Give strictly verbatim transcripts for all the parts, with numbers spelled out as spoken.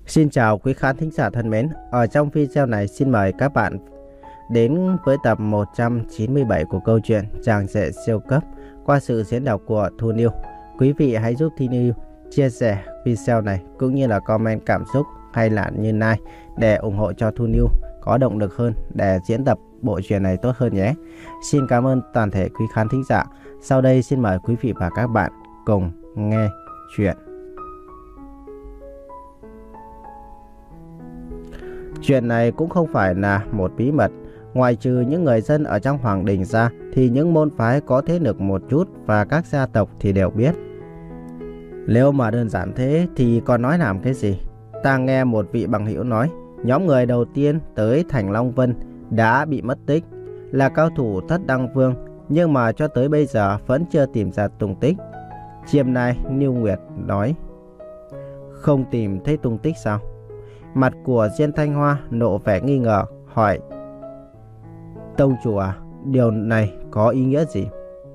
Xin chào quý khán thính giả thân mến. Ở trong video này xin mời các bạn đến với tập một trăm chín mươi bảy của câu chuyện Chàng rể siêu cấp qua sự diễn đọc của Thu Niu. Quý vị hãy giúp Thu Niu chia sẻ video này cũng như là comment cảm xúc hay là như like để ủng hộ cho Thu Niu có động lực hơn để diễn tập bộ truyện này tốt hơn nhé. Xin cảm ơn toàn thể quý khán thính giả. Sau đây xin mời quý vị và các bạn cùng nghe chuyện. Chuyện này cũng không phải là một bí mật. Ngoài trừ những người dân ở trong Hoàng Đình ra thì những môn phái có thế lực một chút và các gia tộc thì đều biết. Nếu mà đơn giản thế thì còn nói làm cái gì? Ta nghe một vị bằng hữu nói, nhóm người đầu tiên tới thành Long Vân đã bị mất tích, là cao thủ Thất Đăng Vương, nhưng mà cho tới bây giờ vẫn chưa tìm ra tung tích. Chiêm Nai Niêu Nguyệt nói, không tìm thấy tung tích sao? Mặt của Diên Thanh Hoa nộ vẻ nghi ngờ, hỏi, tông chủ à, điều này có ý nghĩa gì?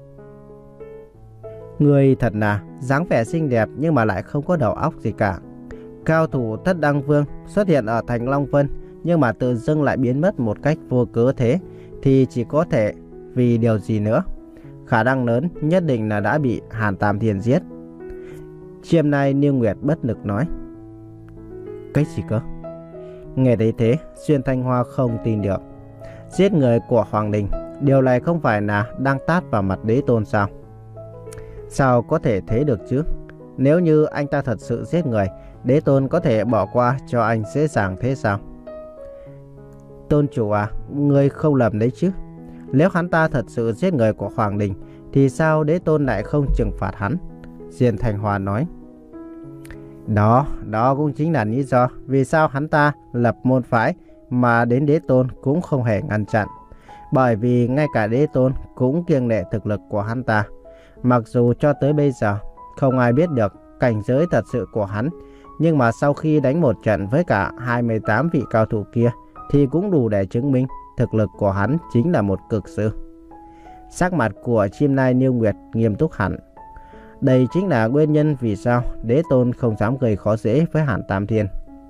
Người thật là dáng vẻ xinh đẹp nhưng mà lại không có đầu óc gì cả. Cao thủ Thất Đăng Vương xuất hiện ở thành Long Vân nhưng mà tự dưng lại biến mất một cách vô cớ thế thì chỉ có thể vì điều gì nữa? Khả năng lớn nhất định là đã bị Hàn Tam Thiên giết. Chiêm Nai Niêu Nguyệt bất lực nói, cái gì cơ? Nghe thấy thế, Xuyên Thanh Hoa không tin được. Giết người của Hoàng Đình, điều này không phải là đang tát vào mặt đế tôn sao? Sao có thể thế được chứ? Nếu như anh ta thật sự giết người, đế tôn có thể bỏ qua cho anh dễ dàng thế sao? Tôn chủ à, người không lầm đấy chứ? Nếu hắn ta thật sự giết người của Hoàng Đình thì sao đế tôn lại không trừng phạt hắn? Diên Thanh Hoa nói, Đó, đó cũng chính là lý do vì sao hắn ta lập môn phái mà đến đế tôn cũng không hề ngăn chặn. Bởi vì ngay cả đế tôn cũng kiêng nể thực lực của hắn ta. Mặc dù cho tới bây giờ không ai biết được cảnh giới thật sự của hắn, nhưng mà sau khi đánh một trận với cả hai mươi tám vị cao thủ kia thì cũng đủ để chứng minh thực lực của hắn chính là một cực sư. Sắc mặt của Chiêm Nai Niêu Nguyệt nghiêm túc hẳn. Đây chính là nguyên nhân vì sao đế tôn không dám gây khó dễ với Hàn Tam Thiên.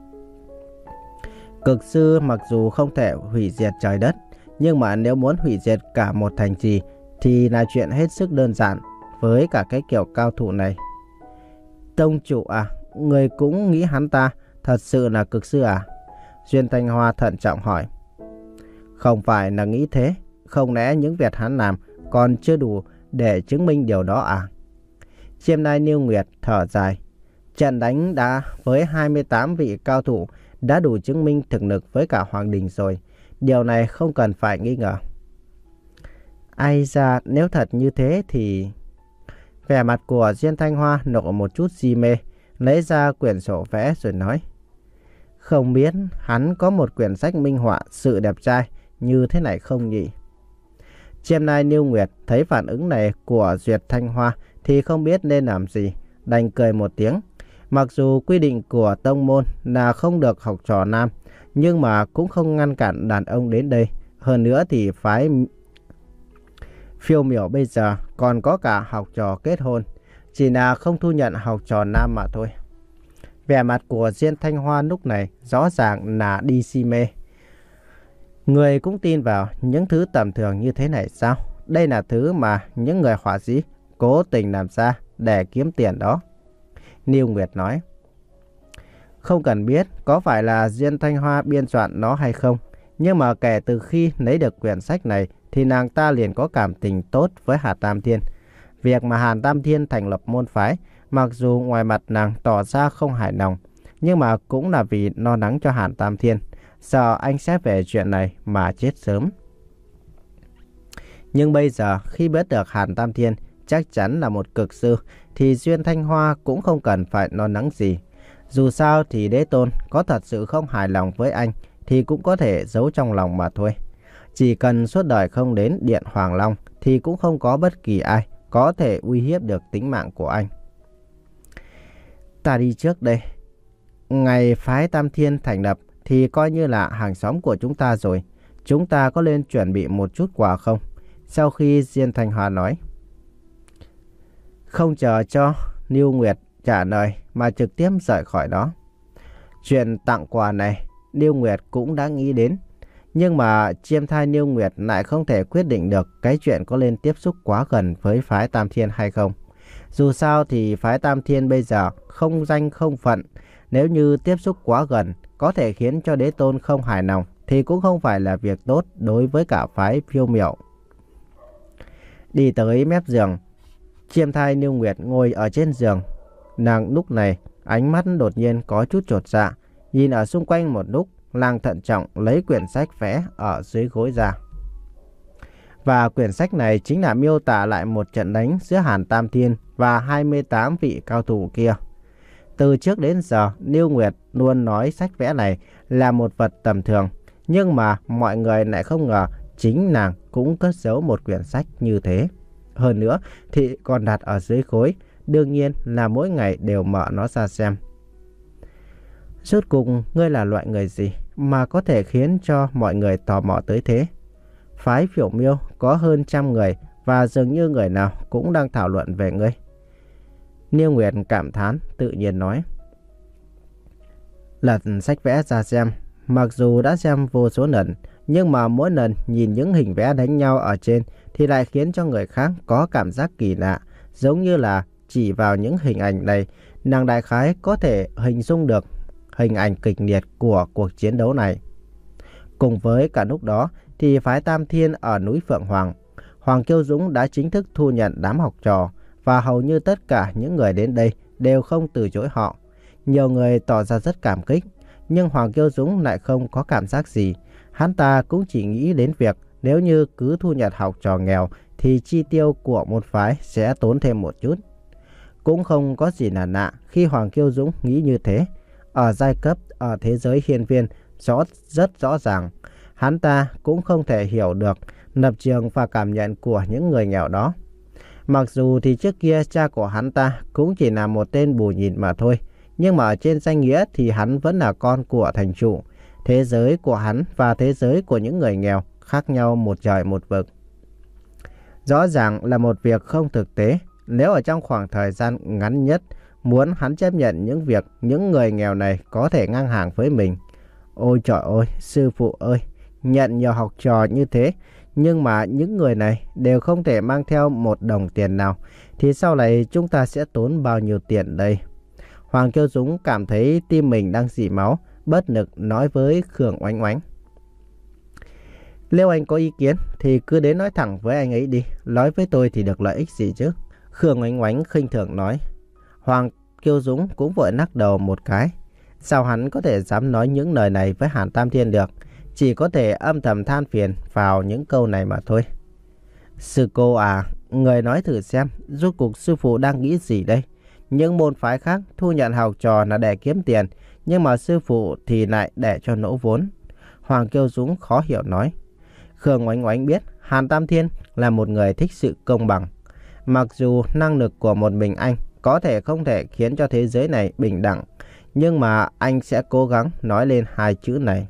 Cực sư mặc dù không thể hủy diệt trời đất, nhưng mà nếu muốn hủy diệt cả một thành trì thì là chuyện hết sức đơn giản với cả cái kiểu cao thủ này. Tông chủ à, người cũng nghĩ hắn ta thật sự là cực sư à? Duyên Thanh Hoa thận trọng hỏi. Không phải là nghĩ thế, không lẽ những việc hắn làm còn chưa đủ để chứng minh điều đó à? Chiêm Nai Niêu Nguyệt thở dài. Trận đánh đã với hai mươi tám vị cao thủ đã đủ chứng minh thực lực với cả Hoàng Đình rồi. Điều này không cần phải nghi ngờ. Ai ra, nếu thật như thế thì... Vẻ mặt của Diên Thanh Hoa nộ một chút si mê, lấy ra quyển sổ vẽ rồi nói, không biết hắn có một quyển sách minh họa sự đẹp trai như thế này không nhỉ? Chiêm Nai Niêu Nguyệt thấy phản ứng này của Duyệt Thanh Hoa thì không biết nên làm gì, đành cười một tiếng. Mặc dù quy định của tông môn là không được học trò nam, nhưng mà cũng không ngăn cản đàn ông đến đây. Hơn nữa thì phái Phiêu Miểu bây giờ còn có cả học trò kết hôn, chỉ là không thu nhận học trò nam mà thôi. Vẻ mặt của Diên Thanh Hoa lúc này rõ ràng là đi si mê. Người cũng tin vào những thứ tầm thường như thế này sao? Đây là thứ mà những người họa sĩ cố tình làm ra để kiếm tiền đó. Niêu Nguyệt nói, không cần biết có phải là Diên Thanh Hoa biên soạn nó hay không, nhưng mà kể từ khi lấy được quyển sách này thì nàng ta liền có cảm tình tốt với Hàn Tam Thiên. Việc mà Hàn Tam Thiên thành lập môn phái, mặc dù ngoài mặt nàng tỏ ra không hài lòng, nhưng mà cũng là vì lo lắng cho Hàn Tam Thiên, sợ anh sẽ về chuyện này mà chết sớm. Nhưng bây giờ khi biết được Hàn Tam Thiên chắc chắn là một cực sư thì Duyên Thanh Hoa cũng không cần phải lo lắng gì. Dù sao thì đế tôn có thật sự không hài lòng với anh thì cũng có thể giấu trong lòng mà thôi. Chỉ cần suốt đời không đến Điện Hoàng Long thì cũng không có bất kỳ ai có thể uy hiếp được tính mạng của anh. Ta đi trước đây. Ngày phái Tam Thiên thành lập thì coi như là hàng xóm của chúng ta rồi. Chúng ta có nên chuẩn bị một chút quà không? Sau khi Diên Thanh Hoa nói. Không chờ cho Niêu Nguyệt trả lời mà trực tiếp rời khỏi đó. Chuyện tặng quà này, Niêu Nguyệt cũng đã nghĩ đến. Nhưng mà chiêm thai Niêu Nguyệt lại không thể quyết định được cái chuyện có nên tiếp xúc quá gần với phái Tam Thiên hay không. Dù sao thì phái Tam Thiên bây giờ không danh không phận. Nếu như tiếp xúc quá gần có thể khiến cho đế tôn không hài lòng thì cũng không phải là việc tốt đối với cả phái Phiêu Miểu. Đi tới mép giường, chiêm thai Niêu Nguyệt ngồi ở trên giường. Nàng lúc này ánh mắt đột nhiên có chút chột dạ, nhìn ở xung quanh một lúc, nàng thận trọng lấy quyển sách vẽ ở dưới gối ra. Và quyển sách này chính là miêu tả lại một trận đánh giữa Hàn Tam Thiên và hai mươi tám vị cao thủ kia. Từ trước đến giờ, Niêu Nguyệt luôn nói sách vẽ này là một vật tầm thường, nhưng mà mọi người lại không ngờ chính nàng cũng cất giấu một quyển sách như thế. Hơn nữa thì còn đặt ở dưới gối, đương nhiên là mỗi ngày đều mở nó ra xem. Rốt cuộc ngươi là loại người gì mà có thể khiến cho mọi người tò mò tới thế? Phái Phiểu Miêu có hơn trăm người và dường như người nào cũng đang thảo luận về ngươi. Niêu Nguyệt cảm thán tự nhiên nói. Lật sách vẽ ra xem, mặc dù đã xem vô số lần, nhưng mà mỗi lần nhìn những hình vẽ đánh nhau ở trên thì lại khiến cho người khác có cảm giác kỳ lạ, giống như là chỉ vào những hình ảnh này, nàng đại khái có thể hình dung được hình ảnh kịch liệt của cuộc chiến đấu này. Cùng với cả lúc đó thì phái Tam Thiên ở núi Phượng Hoàng, Hoàng Kiêu Dũng đã chính thức thu nhận đám học trò và hầu như tất cả những người đến đây đều không từ chối họ. Nhiều người tỏ ra rất cảm kích, nhưng Hoàng Kiêu Dũng lại không có cảm giác gì. Hắn ta cũng chỉ nghĩ đến việc nếu như cứ thu nhận học trò nghèo thì chi tiêu của một phái sẽ tốn thêm một chút. Cũng không có gì là lạ khi Hoàng Kiêu Dũng nghĩ như thế. Ở giai cấp ở thế giới hiên viên rõ rất rõ ràng, hắn ta cũng không thể hiểu được lập trường và cảm nhận của những người nghèo đó. Mặc dù thì trước kia cha của hắn ta cũng chỉ là một tên bù nhìn mà thôi, nhưng mà ở trên danh nghĩa thì hắn vẫn là con của thành chủ. Thế giới của hắn và thế giới của những người nghèo khác nhau một trời một vực. Rõ ràng là một việc không thực tế. Nếu ở trong khoảng thời gian ngắn nhất muốn hắn chấp nhận những việc những người nghèo này có thể ngang hàng với mình. Ôi trời ơi, sư phụ ơi, nhận nhiều học trò như thế, nhưng mà những người này đều không thể mang theo một đồng tiền nào, thì sau này chúng ta sẽ tốn bao nhiêu tiền đây? Hoàng Kiêu Dũng cảm thấy tim mình đang rỉ máu, bất lực nói với Khương Oánh Oánh. Nếu anh có ý kiến thì cứ đến nói thẳng với anh ấy đi, nói với tôi thì được lợi ích gì chứ? Khương Oánh Oánh khinh thường nói. Hoàng Kiêu Dũng cũng vội lắc đầu một cái. Sao hắn có thể dám nói những lời này với Hàn Tam Thiên được? Chỉ có thể âm thầm than phiền vào những câu này mà thôi. Sư cô à, người nói thử xem, rốt cuộc sư phụ đang nghĩ gì đây? Những môn phái khác thu nhận học trò là để kiếm tiền, nhưng mà sư phụ thì lại để cho nỗ vốn. Hoàng Kiêu Dũng khó hiểu nói. Khương Oánh Oánh biết Hàn Tam Thiên là một người thích sự công bằng. Mặc dù năng lực của một mình anh có thể không thể khiến cho thế giới này bình đẳng, nhưng mà anh sẽ cố gắng nói lên hai chữ này.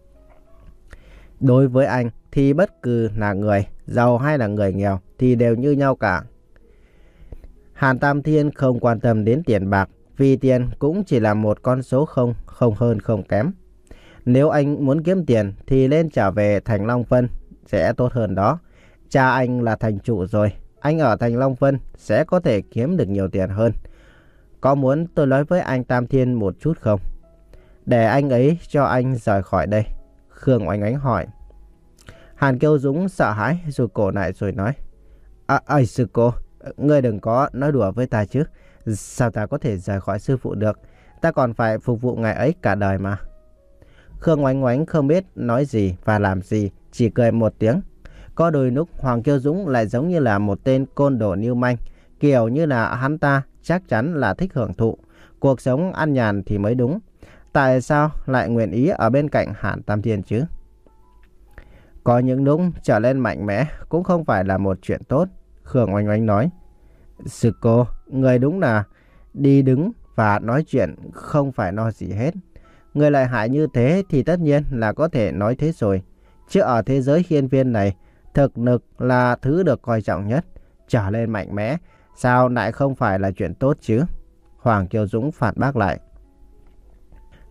Đối với anh thì bất cứ là người giàu hay là người nghèo thì đều như nhau cả. Hàn Tam Thiên không quan tâm đến tiền bạc, vì tiền cũng chỉ là một con số không, không hơn không kém. Nếu anh muốn kiếm tiền thì lên trở về thành Long Vân sẽ tốt hơn đó. Cha anh là thành chủ rồi, anh ở thành Long Vân sẽ có thể kiếm được nhiều tiền hơn. Có muốn tôi nói với anh Tam Thiên một chút không? Để anh ấy cho anh rời khỏi đây. Khương Oánh Oánh hỏi. Hàn Kiêu Dũng sợ hãi rồi cổ lại rồi nói. À, ơi sư cô, ngươi đừng có nói đùa với ta chứ. Sao ta có thể rời khỏi sư phụ được? Ta còn phải phục vụ ngài ấy cả đời mà. Khương Oánh Oánh không biết nói gì và làm gì, chỉ cười một tiếng. Có đôi lúc Hoàng Kiêu Dũng lại giống như là một tên côn đồ lưu manh, kiểu như là hắn ta chắc chắn là thích hưởng thụ, cuộc sống an nhàn thì mới đúng. Tại sao lại nguyện ý ở bên cạnh Hàn Tam Thiên chứ? Có những lúc trở lên mạnh mẽ cũng không phải là một chuyện tốt, Khương Oánh Oánh nói. Sư cô, người đúng là đi đứng và nói chuyện không phải lo gì hết. Người lợi hại như thế thì tất nhiên là có thể nói thế rồi. Chứ ở thế giới hiên viên này, thực lực là thứ được coi trọng nhất. Trở lên mạnh mẽ, sao lại không phải là chuyện tốt chứ? Hoàng Kiêu Dũng phản bác lại.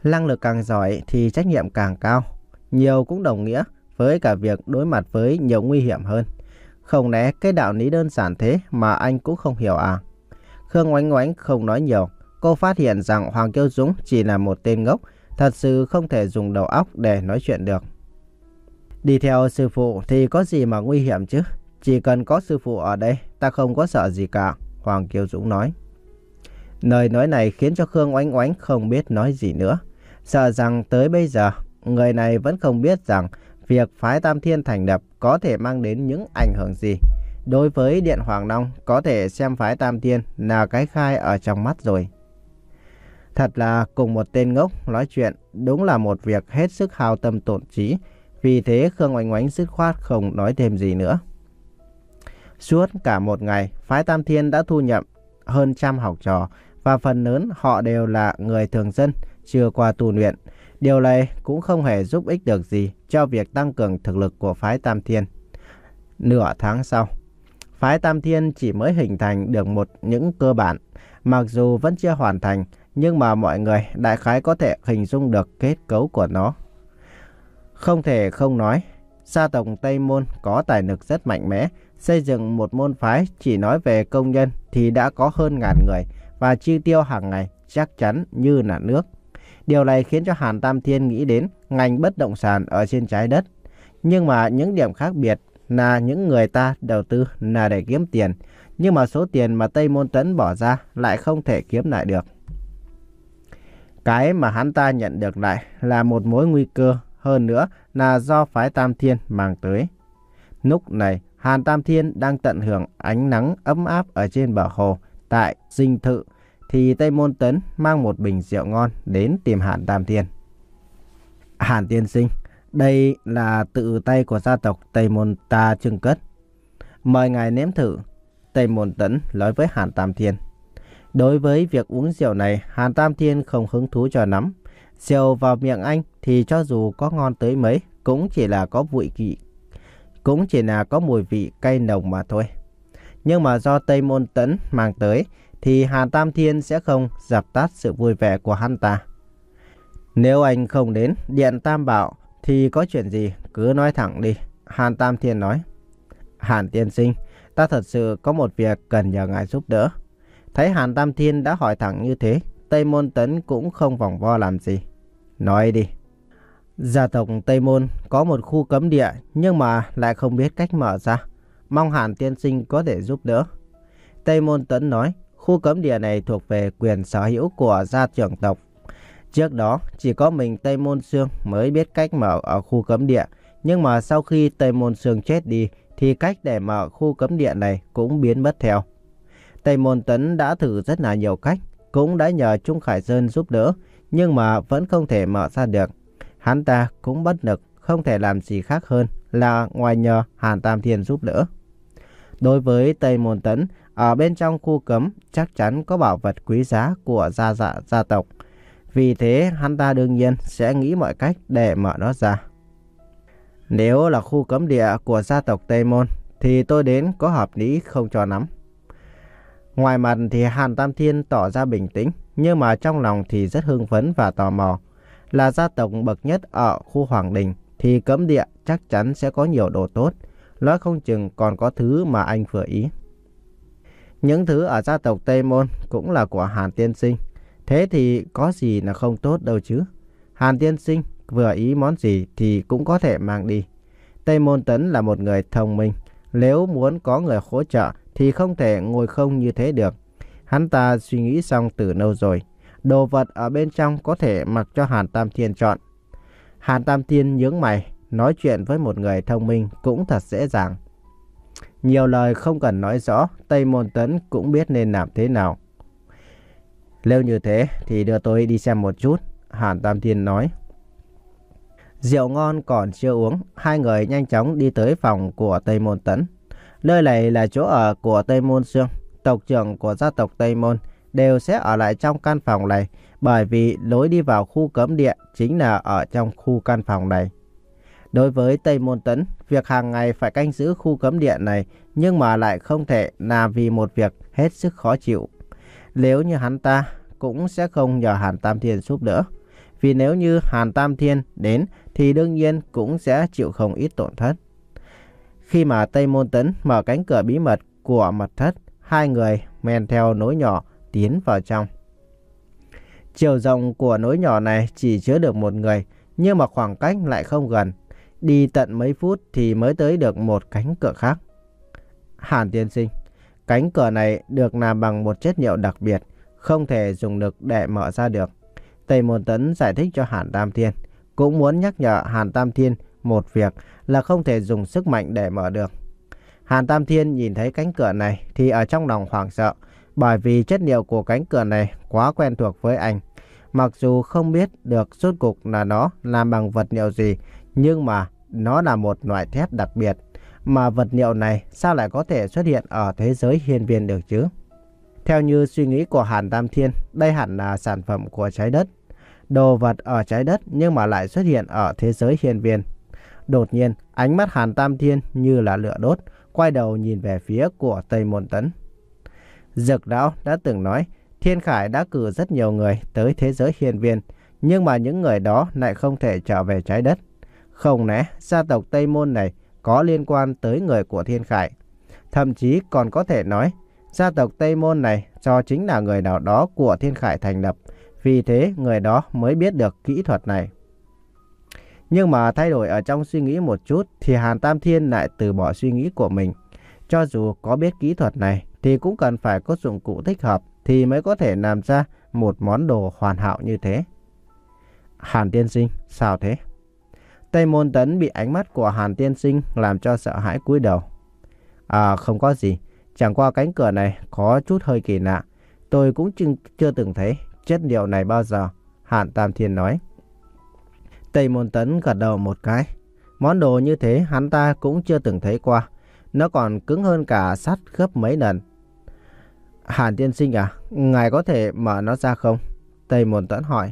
Năng lực càng giỏi thì trách nhiệm càng cao. Nhiều cũng đồng nghĩa với cả việc đối mặt với nhiều nguy hiểm hơn. Không lẽ cái đạo lý đơn giản thế mà anh cũng không hiểu à? Khương Oánh Oánh không nói nhiều. Cô phát hiện rằng Hoàng Kiêu Dũng chỉ là một tên ngốc, thật sự không thể dùng đầu óc để nói chuyện được. Đi theo sư phụ thì có gì mà nguy hiểm chứ? Chỉ cần có sư phụ ở đây, ta không có sợ gì cả, Hoàng Kiêu Dũng nói. Lời nói này khiến cho Khương Oánh Oánh không biết nói gì nữa. Sợ rằng tới bây giờ, người này vẫn không biết rằng việc phái Tam Thiên thành lập có thể mang đến những ảnh hưởng gì. Đối với Điện Hoàng Long, có thể xem phái Tam Thiên là cái khai ở trong mắt rồi. Thật là cùng một tên ngốc nói chuyện, đúng là một việc hết sức hao tâm tổn trí. Vì thế Khương Oánh Oánh dứt khoát không nói thêm gì nữa. Suốt cả một ngày, phái Tam Thiên đã thu nhận hơn trăm học trò, và phần lớn họ đều là người thường dân, chưa qua tu luyện. Điều này cũng không hề giúp ích được gì cho việc tăng cường thực lực của phái Tam Thiên. Nửa tháng sau, phái Tam Thiên chỉ mới hình thành được một những cơ bản. Mặc dù vẫn chưa hoàn thành, nhưng mà mọi người đại khái có thể hình dung được kết cấu của nó. Không thể không nói, gia tộc Tây Môn có tài lực rất mạnh mẽ. Xây dựng một môn phái chỉ nói về công nhân thì đã có hơn ngàn người, và chi tiêu hàng ngày chắc chắn như là nước. Điều này khiến cho Hàn Tam Thiên nghĩ đến ngành bất động sản ở trên trái đất. Nhưng mà những điểm khác biệt là những người ta đầu tư là để kiếm tiền, nhưng mà số tiền mà Tây Môn Tấn bỏ ra lại không thể kiếm lại được. Cái mà hắn ta nhận được lại là một mối nguy cơ, hơn nữa là do phái Tam Thiên mang tới. Lúc này, Hàn Tam Thiên đang tận hưởng ánh nắng ấm áp ở trên bờ hồ tại dinh thự, thì Tây Môn Tấn mang một bình rượu ngon đến tìm Hàn Tam Thiên. Hàn tiên sinh, đây là tự tay của gia tộc Tây Môn ta trưng cất. Mời ngài nếm thử, Tây Môn Tấn nói với Hàn Tam Thiên. Đối với việc uống rượu này, Hàn Tam Thiên không hứng thú cho lắm. Rượu vào miệng anh thì cho dù có ngon tới mấy, cũng chỉ là có vị vị, cũng chỉ là có mùi vị cay nồng mà thôi. Nhưng mà do Tây Môn Tấn mang tới, thì Hàn Tam Thiên sẽ không dập tắt sự vui vẻ của hắn ta. Nếu anh không đến Điện Tam Bảo thì có chuyện gì cứ nói thẳng đi, Hàn Tam Thiên nói. Hàn tiên sinh, ta thật sự có một việc cần nhờ ngài giúp đỡ. Thấy Hàn Tam Thiên đã hỏi thẳng như thế, Tây Môn Tấn cũng không vòng vo làm gì. Nói đi. Gia tộc Tây Môn có một khu cấm địa, nhưng mà lại không biết cách mở ra. Mong Hàn tiên sinh có thể giúp đỡ. Tây Môn Tấn nói, khu cấm địa này thuộc về quyền sở hữu của gia trưởng tộc. Trước đó, chỉ có mình Tây Môn Xương mới biết cách mở ở khu cấm địa. Nhưng mà sau khi Tây Môn Xương chết đi, thì cách để mở khu cấm địa này cũng biến mất theo. Tây Môn Tấn đã thử rất là nhiều cách, cũng đã nhờ Trung Khải Sơn giúp đỡ, nhưng mà vẫn không thể mở ra được. Hắn ta cũng bất lực, không thể làm gì khác hơn là ngoài nhờ Hàn Tam Thiên giúp đỡ. Đối với Tây Môn Tấn, ở bên trong khu cấm chắc chắn có bảo vật quý giá của gia dạ gia tộc. Vì thế hắn ta đương nhiên sẽ nghĩ mọi cách để mở nó ra. Nếu là khu cấm địa của gia tộc Tây Môn thì tôi đến có hợp lý không cho lắm. Ngoài mặt thì Hàn Tam Thiên tỏ ra bình tĩnh, nhưng mà trong lòng thì rất hưng phấn và tò mò. Là gia tộc bậc nhất ở khu Hoàng Đình thì cấm địa chắc chắn sẽ có nhiều đồ tốt, nói không chừng còn có thứ mà anh vừa ý. Những thứ ở gia tộc Tây Môn cũng là của Hàn tiên sinh, thế thì có gì là không tốt đâu chứ. Hàn tiên sinh vừa ý món gì thì cũng có thể mang đi. Tây Môn Tấn là một người thông minh, nếu muốn có người hỗ trợ thì không thể ngồi không như thế được. Hắn ta suy nghĩ xong từ lâu rồi, đồ vật ở bên trong có thể mặc cho Hàn Tam Thiên chọn. Hàn Tam Thiên nhướng mày, nói chuyện với một người thông minh cũng thật dễ dàng. Nhiều lời không cần nói rõ, Tây Môn Tấn cũng biết nên làm thế nào. Nếu như thế thì đưa tôi đi xem một chút, Hàn Tam Thiên nói. Rượu ngon còn chưa uống, hai người nhanh chóng đi tới phòng của Tây Môn Tấn. Nơi này là chỗ ở của Tây Môn Xương, tộc trưởng của gia tộc Tây Môn đều sẽ ở lại trong căn phòng này, bởi vì lối đi vào khu cấm địa chính là ở trong khu căn phòng này. Đối với Tây Môn Tấn, việc hàng ngày phải canh giữ khu cấm địa này, nhưng mà lại không thể là vì một việc hết sức khó chịu. Nếu như hắn ta cũng sẽ không nhờ Hàn Tam Thiên giúp đỡ, Vì nếu như Hàn Tam Thiên đến thì đương nhiên cũng sẽ chịu không ít tổn thất. Khi mà Tây Môn Tấn mở cánh cửa bí mật của mật thất, hai người men theo nối nhỏ tiến vào trong. Chiều rộng của nối nhỏ này chỉ chứa được một người, nhưng mà khoảng cách lại không gần. Đi tận mấy phút thì mới tới được một cánh cửa khác. Hàn tiên sinh, cánh cửa này được làm bằng một chất liệu đặc biệt, không thể dùng lực để mở ra được. Tây Môn Tấn giải thích cho Hàn Tam Thiên, cũng muốn nhắc nhở Hàn Tam Thiên một việc là không thể dùng sức mạnh để mở được. Hàn Tam Thiên nhìn thấy cánh cửa này thì ở trong lòng hoảng sợ, bởi vì chất liệu của cánh cửa này quá quen thuộc với anh. Mặc dù không biết được rốt cuộc là nó làm bằng vật liệu gì, nhưng mà nó là một loại thép đặc biệt. Mà vật liệu này sao lại có thể xuất hiện ở thế giới hiên viên được chứ? Theo như suy nghĩ của Hàn Tam Thiên, đây hẳn là sản phẩm của trái đất. Đồ vật ở trái đất nhưng mà lại xuất hiện ở thế giới hiên viên. Đột nhiên, ánh mắt Hàn Tam Thiên như là lửa đốt, quay đầu nhìn về phía của Tây Môn Tấn. Dực Lão đã từng nói, Thiên Khải đã cử rất nhiều người tới thế giới hiên viên, nhưng mà những người đó lại không thể trở về trái đất. Không lẽ gia tộc Tây Môn này có liên quan tới người của Thiên Khải? Thậm chí còn có thể nói, gia tộc Tây Môn này do chính là người nào đó của Thiên Khải thành lập, vì thế người đó mới biết được kỹ thuật này. Nhưng mà thay đổi ở trong suy nghĩ một chút thì Hàn Tam Thiên lại từ bỏ suy nghĩ của mình. Cho dù có biết kỹ thuật này thì cũng cần phải có dụng cụ thích hợp thì mới có thể làm ra một món đồ hoàn hảo như thế. Hàn tiên sinh, sao thế? Tây Môn Tấn bị ánh mắt của Hàn tiên sinh làm cho sợ hãi cúi đầu. À không có gì, chẳng qua cánh cửa này có chút hơi kỳ lạ. Tôi cũng chưa từng thấy chất liệu này bao giờ, Hàn Tam Thiên nói. Tây Môn Tấn gật đầu một cái. Món đồ như thế hắn ta cũng chưa từng thấy qua. Nó còn cứng hơn cả sắt gấp mấy lần. Hàn tiên sinh à, ngài có thể mở nó ra không? Tây Môn Tấn hỏi.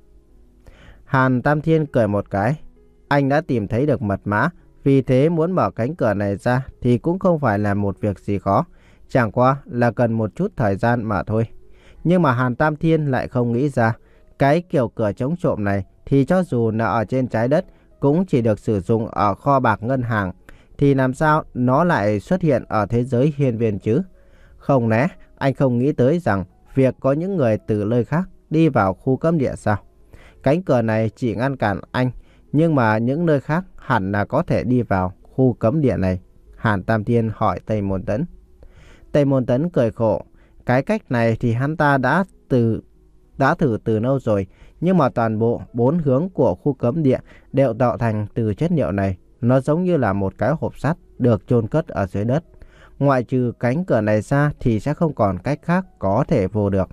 Hàn Tam Thiên cười một cái. Anh đã tìm thấy được mật mã, vì thế muốn mở cánh cửa này ra thì cũng không phải là một việc gì khó. Chẳng qua là cần một chút thời gian mà thôi. Nhưng mà Hàn Tam Thiên lại không nghĩ ra, cái kiểu cửa chống trộm này thì cho dù là ở trên trái đất cũng chỉ được sử dụng ở kho bạc ngân hàng, thì làm sao nó lại xuất hiện ở thế giới hiên viên chứ? Không lẽ anh không nghĩ tới rằng việc có những người từ nơi khác đi vào khu cấm địa sao? Cánh cửa này chỉ ngăn cản anh, nhưng mà những nơi khác hẳn là có thể đi vào khu cấm địa này. Hàn Tam Thiên hỏi Tây Môn Tấn. Tây Môn Tấn cười khổ. Cái cách này thì hắn ta đã từ đã thử từ lâu rồi, nhưng mà toàn bộ bốn hướng của khu cấm địa đều tạo thành từ chất liệu này. Nó giống như là một cái hộp sắt được chôn cất ở dưới đất. Ngoại trừ cánh cửa này ra thì sẽ không còn cách khác có thể vô được.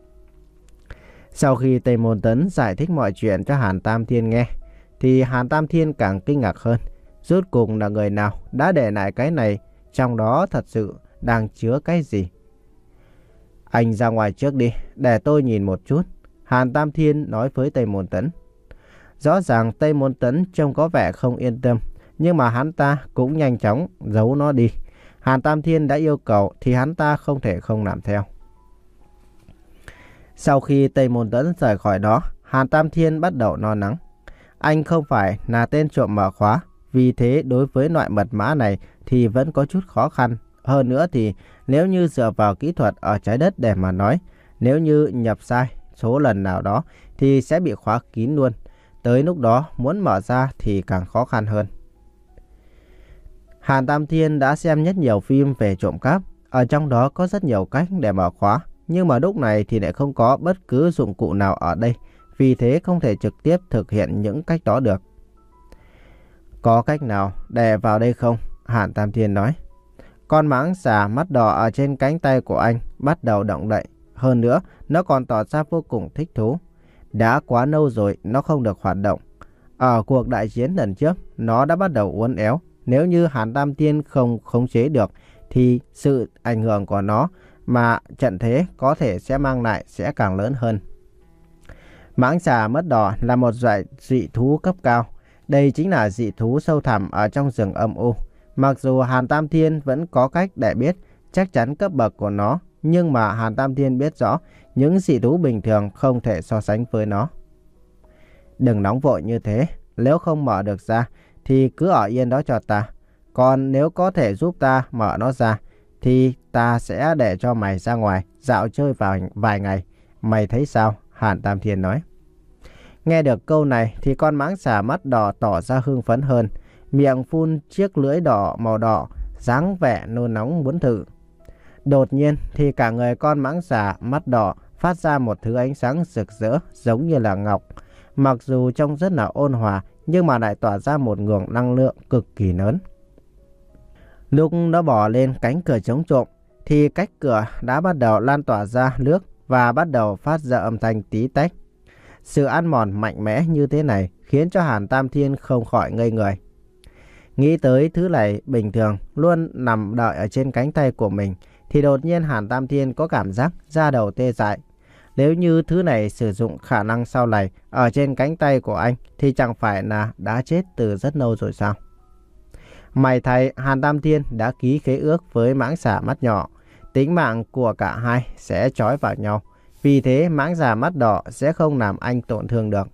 Sau khi Tây Môn Tấn giải thích mọi chuyện cho Hàn Tam Thiên nghe, thì Hàn Tam Thiên càng kinh ngạc hơn. Rốt cuộc là người nào đã để lại cái này, trong đó thật sự đang chứa cái gì? Anh ra ngoài trước đi, để tôi nhìn một chút, Hàn Tam Thiên nói với Tây Môn Tấn. Rõ ràng Tây Môn Tấn trông có vẻ không yên tâm, nhưng mà hắn ta cũng nhanh chóng giấu nó đi. Hàn Tam Thiên đã yêu cầu thì hắn ta không thể không làm theo. Sau khi Tây Môn Tấn rời khỏi đó, Hàn Tam Thiên bắt đầu lo lắng. Anh không phải là tên trộm mở khóa, vì thế đối với loại mật mã này thì vẫn có chút khó khăn. Hơn nữa thì nếu như dựa vào kỹ thuật ở trái đất để mà nói, nếu như nhập sai số lần nào đó thì sẽ bị khóa kín luôn. Tới lúc đó muốn mở ra thì càng khó khăn hơn. Hàn Tam Thiên đã xem rất nhiều phim về trộm cắp. Ở trong đó có rất nhiều cách để mở khóa. Nhưng mà lúc này thì lại không có bất cứ dụng cụ nào ở đây. Vì thế không thể trực tiếp thực hiện những cách đó được. Có cách nào để vào đây không? Hàn Tam Thiên nói. Con mãng xà mắt đỏ ở trên cánh tay của anh bắt đầu động đậy. Hơn nữa, nó còn tỏ ra vô cùng thích thú. Đã quá lâu rồi nó không được hoạt động. Ở cuộc đại chiến lần trước, nó đã bắt đầu uốn éo. Nếu như Hàn Tam Thiên không khống chế được, thì sự ảnh hưởng của nó mà trận thế có thể sẽ mang lại sẽ càng lớn hơn. Mãng xà mắt đỏ là một loại dị thú cấp cao. Đây chính là dị thú sâu thẳm ở trong rừng âm u. Mặc dù Hàn Tam Thiên vẫn có cách để biết chắc chắn cấp bậc của nó, nhưng mà Hàn Tam Thiên biết rõ những dị thú bình thường không thể so sánh với nó. Đừng nóng vội như thế, nếu không mở được ra thì cứ ở yên đó cho ta. Còn nếu có thể giúp ta mở nó ra thì ta sẽ để cho mày ra ngoài dạo chơi vào vài ngày. Mày thấy sao? Hàn Tam Thiên nói. Nghe được câu này thì con mãng xà mắt đỏ tỏ ra hưng phấn hơn, miệng phun chiếc lưỡi đỏ màu đỏ, dáng vẻ nôn nóng muốn thử. Đột nhiên thì cả người con mãng xà mắt đỏ phát ra một thứ ánh sáng rực rỡ giống như là ngọc. Mặc dù trông rất là ôn hòa nhưng mà lại tỏa ra một nguồn năng lượng cực kỳ lớn. Lúc nó bỏ lên cánh cửa chống trộm thì cách cửa đã bắt đầu lan tỏa ra nước và bắt đầu phát ra âm thanh tí tách. Sự ăn mòn mạnh mẽ như thế này khiến cho Hàn Tam Thiên không khỏi ngây người. Nghĩ tới thứ này bình thường luôn nằm đợi ở trên cánh tay của mình thì đột nhiên Hàn Tam Thiên có cảm giác da đầu tê dại. Nếu như thứ này sử dụng khả năng sau này ở trên cánh tay của anh thì chẳng phải là đã chết từ rất lâu rồi sao? May thay Hàn Tam Thiên đã ký khế ước với mãng xà mắt nhỏ. Tính mạng của cả hai sẽ trói vào nhau. Vì thế mãng xà mắt đỏ sẽ không làm anh tổn thương được.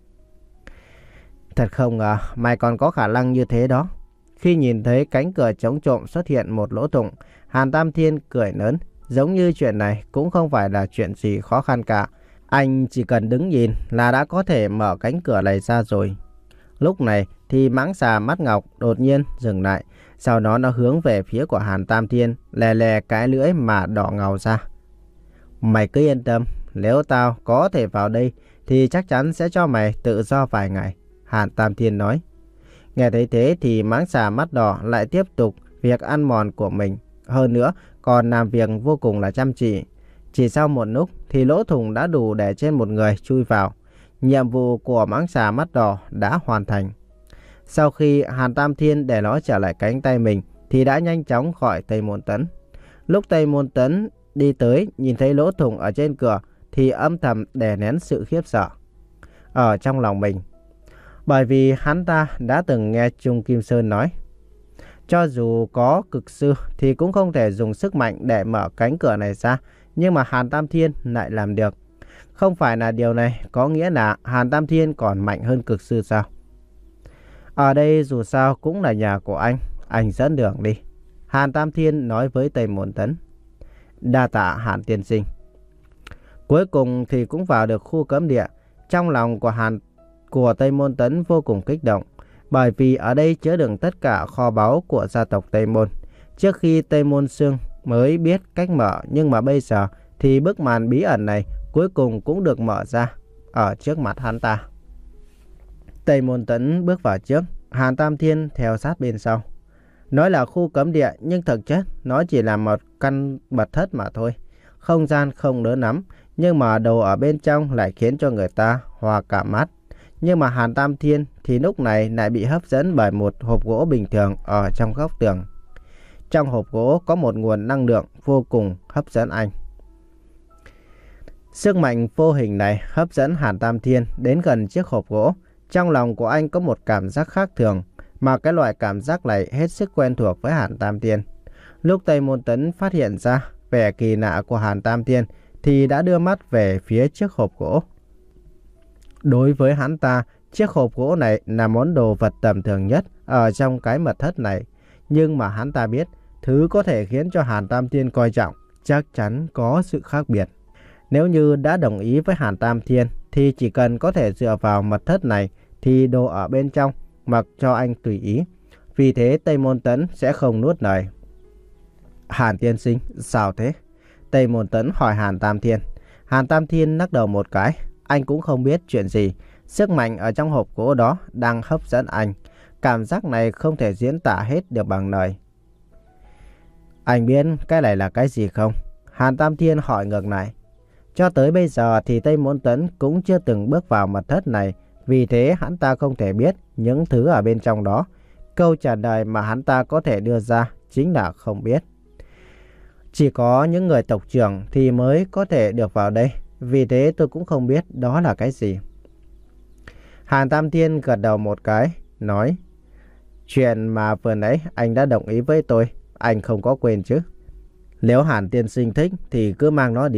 Thật không ngờ mày còn có khả năng như thế đó. Khi nhìn thấy cánh cửa chống trộm xuất hiện một lỗ thủng, Hàn Tam Thiên cười lớn. Giống như chuyện này cũng không phải là chuyện gì khó khăn cả. Anh chỉ cần đứng nhìn là đã có thể mở cánh cửa này ra rồi. Lúc này thì mãng xà mắt ngọc đột nhiên dừng lại. Sau đó nó hướng về phía của Hàn Tam Thiên, lè lè cái lưỡi mà đỏ ngầu ra. Mày cứ yên tâm, nếu tao có thể vào đây thì chắc chắn sẽ cho mày tự do vài ngày, Hàn Tam Thiên nói. Nghe thấy thế thì mãng xà mắt đỏ lại tiếp tục việc ăn mòn của mình. Hơn nữa còn làm việc vô cùng là chăm chỉ. Chỉ sau một lúc thì lỗ thủng đã đủ để trên một người chui vào. Nhiệm vụ của mãng xà mắt đỏ đã hoàn thành. Sau khi Hàn Tam Thiên để nó trở lại cánh tay mình thì đã nhanh chóng gọi Tây Môn Tấn. Lúc Tây Môn Tấn đi tới nhìn thấy lỗ thủng ở trên cửa thì âm thầm đè nén sự khiếp sợ ở trong lòng mình. Bởi vì hắn ta đã từng nghe Trung Kim Sơn nói, cho dù có cực sư thì cũng không thể dùng sức mạnh để mở cánh cửa này ra. Nhưng mà Hàn Tam Thiên lại làm được. Không phải là điều này có nghĩa là Hàn Tam Thiên còn mạnh hơn cực sư sao? Ở đây dù sao cũng là nhà của anh, anh dẫn đường đi, Hàn Tam Thiên nói với Tây Môn Tấn. Đa tạ Hàn tiên sinh. Cuối cùng thì cũng vào được khu cấm địa. Trong lòng của Hàn của Tây Môn Tấn vô cùng kích động, bởi vì ở đây chứa đựng tất cả kho báu của gia tộc Tây Môn. Trước khi Tây Môn Sương mới biết cách mở, nhưng mà bây giờ thì bức màn bí ẩn này cuối cùng cũng được mở ra ở trước mặt hắn ta. Tây Môn Tấn bước vào trước, Hàn Tam Thiên theo sát bên sau. Nói là khu cấm địa nhưng thực chất nó chỉ là một căn mật thất mà thôi. Không gian không lớn lắm, nhưng mà đồ ở bên trong lại khiến cho người ta hoa cả mắt. Nhưng mà Hàn Tam Thiên thì lúc này lại bị hấp dẫn bởi một hộp gỗ bình thường ở trong góc tường. Trong hộp gỗ có một nguồn năng lượng vô cùng hấp dẫn anh. Sức mạnh vô hình này hấp dẫn Hàn Tam Thiên đến gần chiếc hộp gỗ. Trong lòng của anh có một cảm giác khác thường, mà cái loại cảm giác này hết sức quen thuộc với Hàn Tam Thiên. Lúc Tây Môn Tấn phát hiện ra vẻ kỳ lạ của Hàn Tam Thiên thì đã đưa mắt về phía chiếc hộp gỗ. Đối với hắn ta, chiếc hộp gỗ này là món đồ vật tầm thường nhất ở trong cái mật thất này. Nhưng mà hắn ta biết, thứ có thể khiến cho Hàn Tam Thiên coi trọng chắc chắn có sự khác biệt. Nếu như đã đồng ý với Hàn Tam Thiên thì chỉ cần có thể dựa vào mật thất này thì đồ ở bên trong mặc cho anh tùy ý. Vì thế Tây Môn Tấn sẽ không nuốt lời. Hàn tiên sinh, sao thế? Tây Môn Tấn hỏi Hàn Tam Thiên. Hàn Tam Thiên lắc đầu một cái. Anh cũng không biết chuyện gì. Sức mạnh ở trong hộp gỗ đó đang hấp dẫn anh. Cảm giác này không thể diễn tả hết được bằng lời. Anh biết cái này là cái gì không? Hàn Tam Thiên hỏi ngược lại. Cho tới bây giờ thì Tây Môn Tấn cũng chưa từng bước vào mật thất này. Vì thế hắn ta không thể biết những thứ ở bên trong đó. Câu trả lời mà hắn ta có thể đưa ra chính là không biết. Chỉ có những người tộc trưởng thì mới có thể được vào đây. Vì thế tôi cũng không biết đó là cái gì. Hàn Tam Thiên gật đầu một cái, nói. Chuyện mà vừa nãy anh đã đồng ý với tôi, anh không có quên chứ? Nếu Hàn tiên sinh thích thì cứ mang nó đi.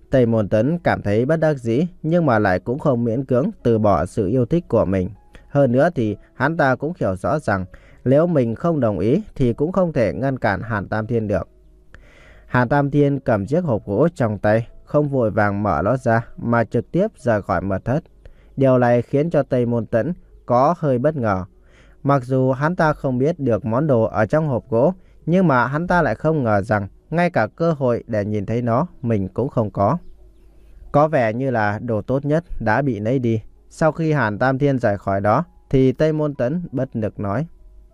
Tây Môn Tấn cảm thấy bất đắc dĩ, nhưng mà lại cũng không miễn cưỡng từ bỏ sự yêu thích của mình. Hơn nữa thì hắn ta cũng hiểu rõ rằng nếu mình không đồng ý thì cũng không thể ngăn cản Hàn Tam Thiên được. Hàn Tam Thiên cầm chiếc hộp gỗ trong tay, không vội vàng mở nó ra mà trực tiếp rời khỏi mật thất. Điều này khiến cho Tây Môn Tấn có hơi bất ngờ. Mặc dù hắn ta không biết được món đồ ở trong hộp gỗ, nhưng mà hắn ta lại không ngờ rằng ngay cả cơ hội để nhìn thấy nó mình cũng không có. Có vẻ như là đồ tốt nhất đã bị lấy đi. Sau khi Hàn Tam Thiên rời khỏi đó thì Tây Môn Tấn bất lực nói.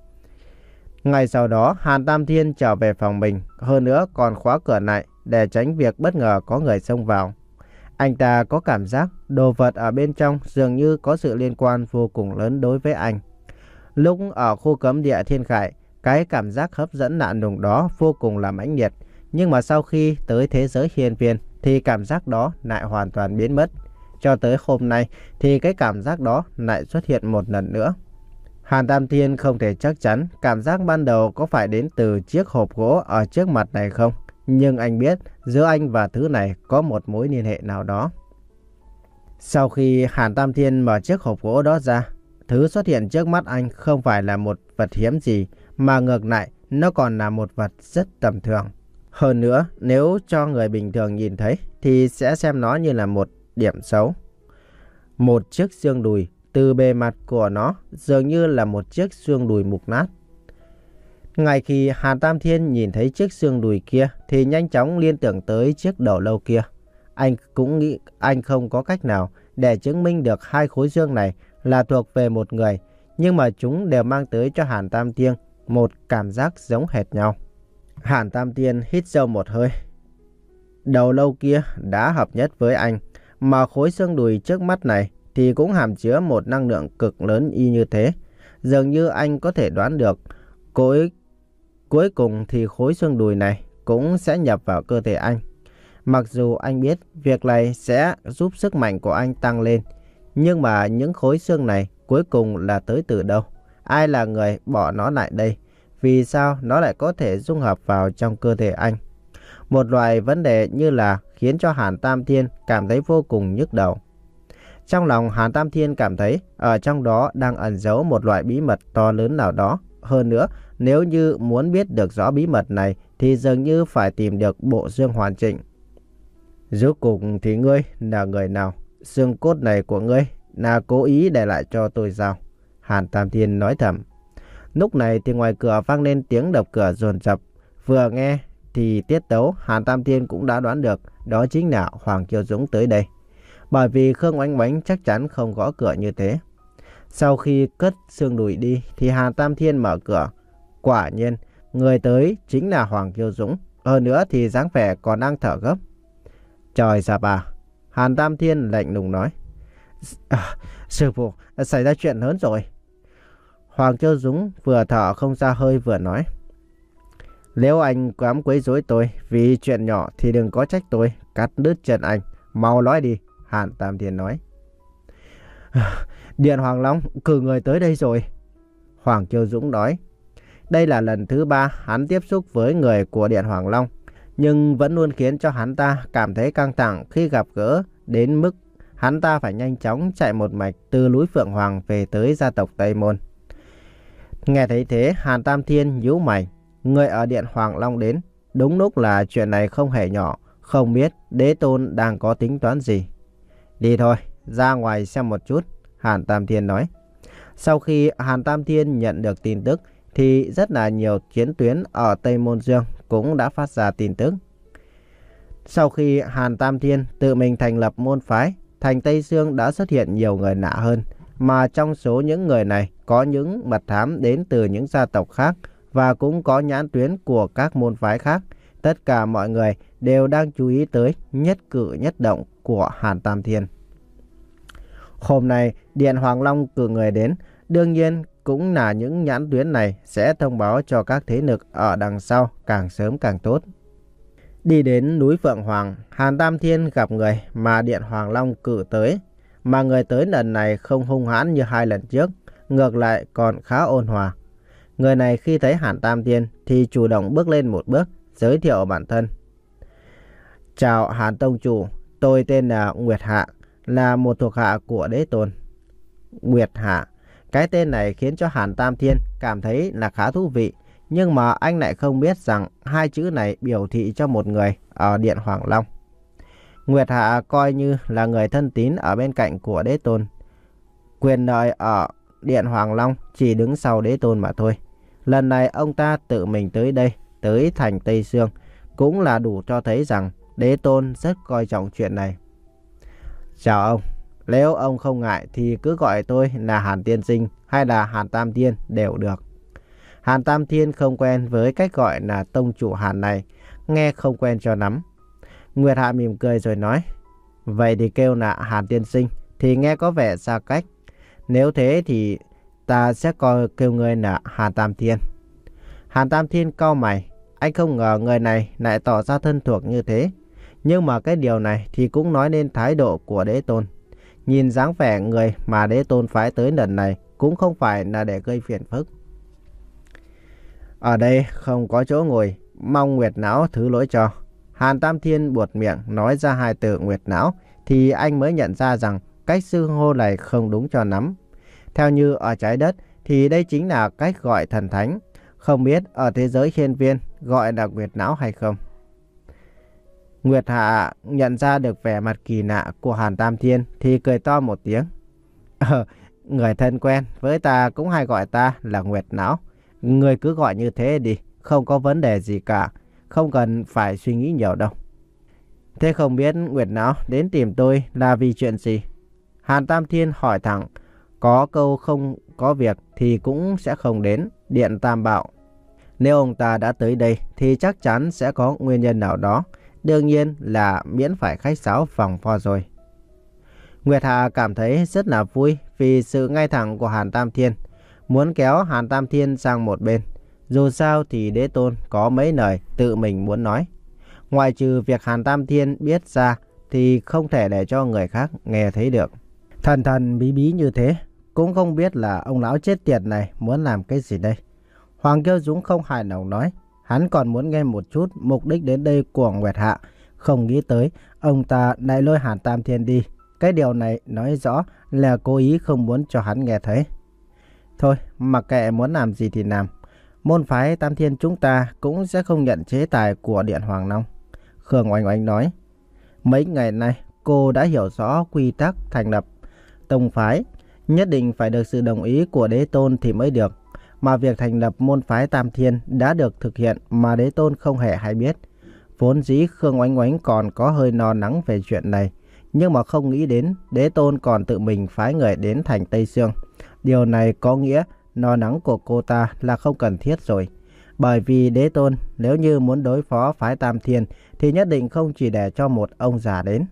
Ngày sau đó Hàn Tam Thiên trở về phòng mình, hơn nữa còn khóa cửa lại để tránh việc bất ngờ có người xông vào. Anh ta có cảm giác đồ vật ở bên trong dường như có sự liên quan vô cùng lớn đối với anh. Lúc ở khu cấm địa Thiên Khải, cái cảm giác hấp dẫn lạ lùng đó vô cùng là mãnh liệt. Nhưng mà sau khi tới thế giới hiên viên thì cảm giác đó lại hoàn toàn biến mất. Cho tới hôm nay thì cái cảm giác đó lại xuất hiện một lần nữa. Hàn Tam Thiên không thể chắc chắn cảm giác ban đầu có phải đến từ chiếc hộp gỗ ở trước mặt này không. Nhưng anh biết giữa anh và thứ này có một mối liên hệ nào đó. Sau khi Hàn Tam Thiên mở chiếc hộp gỗ đó ra, thứ xuất hiện trước mắt anh không phải là một vật hiếm gì, mà ngược lại nó còn là một vật rất tầm thường. Hơn nữa, nếu cho người bình thường nhìn thấy thì sẽ xem nó như là một điểm xấu. Một chiếc xương đùi, từ bề mặt của nó dường như là một chiếc xương đùi mục nát. Ngay khi Hàn Tam Thiên nhìn thấy chiếc xương đùi kia thì nhanh chóng liên tưởng tới chiếc đầu lâu kia. Anh cũng nghĩ anh không có cách nào để chứng minh được hai khối xương này là thuộc về một người, nhưng mà chúng đều mang tới cho Hàn Tam Thiên một cảm giác giống hệt nhau. Hàn Tam Thiên hít sâu một hơi. Đầu lâu kia đã hợp nhất với anh, mà khối xương đùi trước mắt này thì cũng hàm chứa một năng lượng cực lớn y như thế. Dường như anh có thể đoán được cuối, cuối cùng thì khối xương đùi này cũng sẽ nhập vào cơ thể anh. Mặc dù anh biết việc này sẽ giúp sức mạnh của anh tăng lên, nhưng mà những khối xương này cuối cùng là tới từ đâu? Ai là người bỏ nó lại đây? Vì sao nó lại có thể dung hợp vào trong cơ thể anh? Một loại vấn đề như là khiến cho Hàn Tam Thiên cảm thấy vô cùng nhức đầu. Trong lòng Hàn Tam Thiên cảm thấy ở trong đó đang ẩn giấu một loại bí mật to lớn nào đó. Hơn nữa, nếu như muốn biết được rõ bí mật này thì dường như phải tìm được bộ xương hoàn chỉnh. Rốt cuộc thì ngươi là người nào? Xương cốt này của ngươi là cố ý để lại cho tôi sao? Hàn Tam Thiên nói thầm. Lúc này thì ngoài cửa vang lên tiếng đập cửa dồn dập. Vừa nghe thì tiết tấu Hàn Tam Thiên cũng đã đoán được đó chính là Hoàng Kiều Dũng tới đây. Bởi vì Khương Oánh Oánh chắc chắn không gõ cửa như thế. Sau khi cất xương đùi đi thì Hàn Tam Thiên mở cửa. Quả nhiên người tới chính là Hoàng Kiều Dũng. Hơn nữa thì dáng vẻ còn đang thở gấp. Trời Già Bà! Hàn Tam Thiên lạnh lùng nói. À, sư phụ, xảy ra chuyện lớn rồi. Hoàng Kiều Dũng vừa thở không ra hơi vừa nói. Nếu anh dám quấy rối tôi vì chuyện nhỏ thì đừng có trách tôi cắt đứt chân anh. Mau nói đi, Hàn Tam Thiên nói. Điện Hoàng Long cử người tới đây rồi. Hoàng Kiều Dũng nói. Đây là lần thứ ba hắn tiếp xúc với người của Điện Hoàng Long, nhưng vẫn luôn khiến cho hắn ta cảm thấy căng thẳng khi gặp gỡ, đến mức hắn ta phải nhanh chóng chạy một mạch từ núi Phượng Hoàng về tới gia tộc Tây Môn. Nghe thấy thế, Hàn Tam Thiên nhíu mày. Người ở Điện Hoàng Long đến, đúng lúc là chuyện này không hề nhỏ, không biết Đế Tôn đang có tính toán gì. Đi thôi, ra ngoài xem một chút, Hàn Tam Thiên nói. Sau khi Hàn Tam Thiên nhận được tin tức thì rất là nhiều chiến tuyến ở Tây Môn Dương cũng đã phát ra tin tức. Sau khi Hàn Tam Thiên tự mình thành lập môn phái, thành Tây Dương đã xuất hiện nhiều người lạ hơn, mà trong số những người này có những mật thám đến từ những gia tộc khác và cũng có nhãn tuyến của các môn phái khác. Tất cả mọi người đều đang chú ý tới nhất cử nhất động của Hàn Tam Thiên. Hôm nay Điện Hoàng Long cử người đến, đương nhiên cũng là những nhãn tuyến này sẽ thông báo cho các thế lực ở đằng sau càng sớm càng tốt. Đi đến núi Phượng Hoàng, Hàn Tam Thiên gặp người mà Điện Hoàng Long cử tới, mà người tới lần này không hung hãn như hai lần trước, ngược lại còn khá ôn hòa. Người này khi thấy Hàn Tam Thiên thì chủ động bước lên một bước, giới thiệu bản thân. Chào Hàn Tông Chủ, Tôi tên là Nguyệt Hạ, là một thuộc hạ của đế tôn. Nguyệt Hạ, cái tên này khiến cho Hàn Tam Thiên cảm thấy là khá thú vị. Nhưng mà anh lại không biết rằng hai chữ này biểu thị cho một người ở Điện Hoàng Long. Nguyệt Hạ coi như là người thân tín ở bên cạnh của đế tôn. Quyền lợi ở Điện Hoàng Long chỉ đứng sau đế tôn mà thôi. Lần này ông ta tự mình tới đây, tới thành Tây Sương, cũng là đủ cho thấy rằng đế tôn rất coi trọng chuyện này. Chào ông, nếu ông không ngại thì cứ gọi tôi là Hàn Tiên Sinh hay là Hàn Tam Thiên đều được. Hàn Tam Thiên không quen với cách gọi là tông chủ Hàn này, nghe không quen cho lắm. Nguyệt Hạ mỉm cười rồi nói, vậy thì kêu là Hàn Tiên Sinh thì nghe có vẻ xa cách. Nếu thế thì ta sẽ coi kêu người là Hàn Tam Thiên. Hàn Tam Thiên cau mày, anh không ngờ người này lại tỏ ra thân thuộc như thế. Nhưng mà cái điều này thì cũng nói nên thái độ của đế tôn. Nhìn dáng vẻ người mà đế tôn phái tới lần này cũng không phải là để gây phiền phức. Ở đây không có chỗ ngồi, mong Nguyệt Não thứ lỗi cho. Hàn Tam Thiên buột miệng nói ra hai từ Nguyệt Não thì anh mới nhận ra rằng cách xưng hô này không đúng cho lắm. Theo như ở trái đất thì đây chính là cách gọi thần thánh. Không biết ở thế giới hiên viên gọi là Nguyệt Não hay không. Nguyệt Hạ nhận ra được vẻ mặt kỳ lạ của Hàn Tam Thiên thì cười to một tiếng. Ờ, người thân quen với ta cũng hay gọi ta là Nguyệt Não. Người cứ gọi như thế đi, không có vấn đề gì cả, không cần phải suy nghĩ nhiều đâu. Thế không biết Nguyệt Não đến tìm tôi là vì chuyện gì? Hàn Tam Thiên hỏi thẳng, có câu không có việc thì cũng sẽ không đến Điện Tam Bảo. Nếu ông ta đã tới đây thì chắc chắn sẽ có nguyên nhân nào đó. Đương nhiên là miễn phải khách sáo vòng vo rồi. Nguyệt Hạ cảm thấy rất là vui vì sự ngay thẳng của Hàn Tam Thiên. Muốn kéo Hàn Tam Thiên sang một bên. Dù sao thì đế tôn có mấy lời tự mình muốn nói. Ngoại trừ việc Hàn Tam Thiên biết ra thì không thể để cho người khác nghe thấy được. Thần thần bí bí như thế, cũng không biết là ông lão chết tiệt này muốn làm cái gì đây. Hoàng Kiêu Dũng không hài lòng nói. Hắn còn muốn nghe một chút mục đích đến đây của Nguyệt Hạ. Không nghĩ tới ông ta lại lôi Hàn Tam Thiên đi. Cái điều này nói rõ là cố ý không muốn cho hắn nghe thấy. Thôi mặc kệ muốn làm gì thì làm. Môn phái Tam Thiên chúng ta cũng sẽ không nhận chế tài của Điện Hoàng Long. Khương Oanh Oanh nói. Mấy ngày nay cô đã hiểu rõ quy tắc thành lập tông phái. Nhất định phải được sự đồng ý của đế tôn thì mới được. Mà việc thành lập môn phái Tam Thiên đã được thực hiện mà đế tôn không hề hay biết. Vốn dĩ Khương Oanh Oanh còn có hơi lo lắng về chuyện này. Nhưng mà không nghĩ đến đế tôn còn tự mình phái người đến thành Tây Sương. Điều này có nghĩa lo lắng của cô ta là không cần thiết rồi. Bởi vì đế tôn nếu như muốn đối phó phái Tam Thiên thì nhất định không chỉ để cho một ông già đến.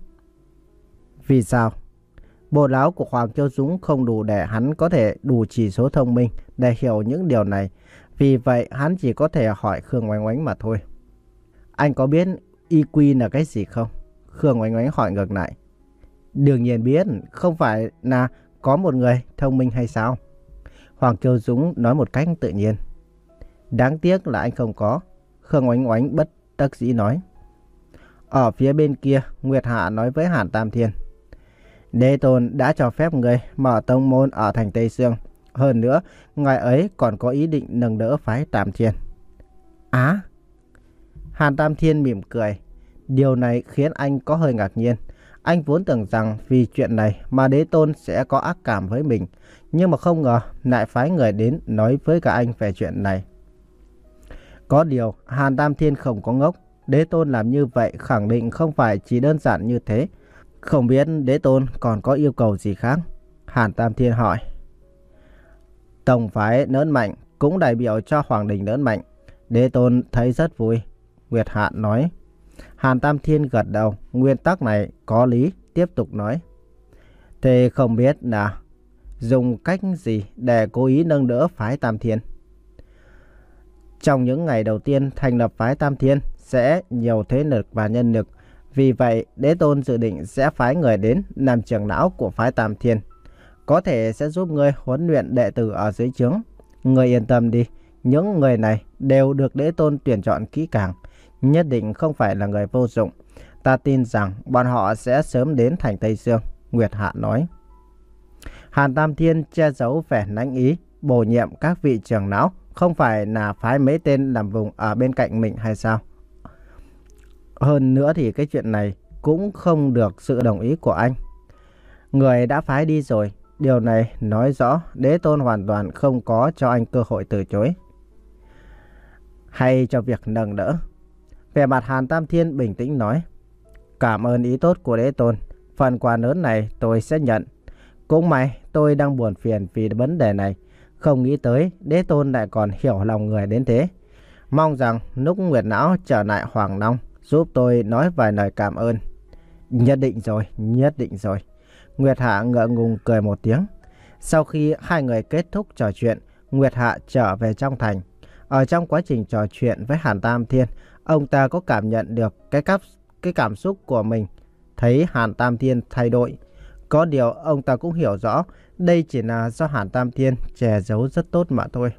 Vì sao? Bộ lão của Hoàng Kiêu Dũng không đủ để hắn có thể đủ chỉ số thông minh để hiểu những điều này. Vì vậy hắn chỉ có thể hỏi Khương Oanh Oanh mà thôi. Anh có biết i quy là cái gì không? Khương Oanh Oanh hỏi ngược lại. Đương nhiên biết, không phải là có một người thông minh hay sao? Hoàng Kiêu Dũng nói một cách tự nhiên. Đáng tiếc là anh không có. Khương Oanh Oanh bất đắc dĩ nói. Ở phía bên kia, Nguyệt Hạ nói với Hàn Tam Thiên. Đế tôn đã cho phép người mở tông môn ở thành Tây Sương. Hơn nữa, ngài ấy còn có ý định nâng đỡ phái Tam Thiên. Á! Hàn Tam Thiên mỉm cười. Điều này khiến anh có hơi ngạc nhiên. Anh vốn tưởng rằng vì chuyện này mà đế tôn sẽ có ác cảm với mình. Nhưng mà không ngờ lại phái người đến nói với cả anh về chuyện này. Có điều, Hàn Tam Thiên không có ngốc. Đế tôn làm như vậy khẳng định không phải chỉ đơn giản như thế. Không biết đế tôn còn có yêu cầu gì khác? Hàn Tam Thiên hỏi. Tổng phái lớn mạnh cũng đại biểu cho hoàng đình lớn mạnh. Đế tôn thấy rất vui. Nguyệt Hạ nói. Hàn Tam Thiên gật đầu. Nguyên tắc này có lý. Tiếp tục nói. Thế không biết là dùng cách gì để cố ý nâng đỡ phái Tam Thiên? Trong những ngày đầu tiên thành lập phái Tam Thiên sẽ nhiều thế lực và nhân lực. Vì vậy, đế tôn dự định sẽ phái người đến làm trưởng lão của phái Tam Thiên. Có thể sẽ giúp ngươi huấn luyện đệ tử ở dưới trướng. Ngươi yên tâm đi, những người này đều được đế tôn tuyển chọn kỹ càng. Nhất định không phải là người vô dụng. Ta tin rằng bọn họ sẽ sớm đến thành Tây Dương, Nguyệt Hạ nói. Hàn Tam Thiên che giấu vẻ nãnh ý, bổ nhiệm các vị trưởng lão, không phải là phái mấy tên làm vùng ở bên cạnh mình hay sao? Hơn nữa thì cái chuyện này cũng không được sự đồng ý của anh. Người đã phái đi rồi, điều này nói rõ Đế Tôn hoàn toàn không có cho anh cơ hội từ chối. Hay cho việc nâng đỡ. Vẻ mặt Hàn Tam Thiên bình tĩnh nói. Cảm ơn ý tốt của Đế Tôn, phần quà lớn này tôi sẽ nhận. Cũng may tôi đang buồn phiền vì vấn đề này, không nghĩ tới Đế Tôn lại còn hiểu lòng người đến thế. Mong rằng lúc Nguyệt Não trở lại Hoàng Long giúp tôi nói vài lời cảm ơn. Nhất định rồi, nhất định rồi. Nguyệt Hạ ngượng ngùng cười một tiếng. Sau khi hai người kết thúc trò chuyện, Nguyệt Hạ trở về trong thành. Ở trong quá trình trò chuyện với Hàn Tam Thiên, ông ta có cảm nhận được cái, cắp, cái cảm xúc của mình. Thấy Hàn Tam Thiên thay đổi. Có điều ông ta cũng hiểu rõ đây chỉ là do Hàn Tam Thiên che giấu rất tốt mà thôi.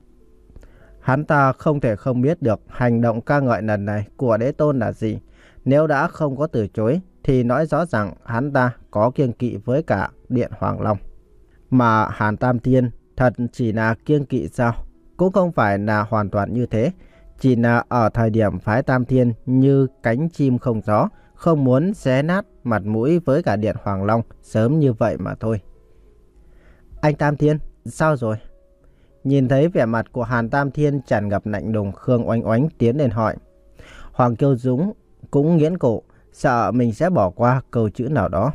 Hắn ta không thể không biết được hành động ca ngợi lần này của Đế Tôn là gì. Nếu đã không có từ chối thì nói rõ rằng hắn ta có kiêng kỵ với cả Điện Hoàng Long. Mà Hàn Tam Thiên thật chỉ là kiêng kỵ sao? Cũng không phải là hoàn toàn như thế. Chỉ là ở thời điểm phái Tam Thiên như cánh chim không gió, không muốn xé nát mặt mũi với cả Điện Hoàng Long sớm như vậy mà thôi. Anh Tam Thiên, sao rồi? Nhìn thấy vẻ mặt của Hàn Tam Thiên tràn ngập lạnh lùng, Khương Oanh Oánh tiến lên hỏi. Hoàng Kiêu Dũng cũng nghiến cổ, sợ mình sẽ bỏ qua câu chữ nào đó.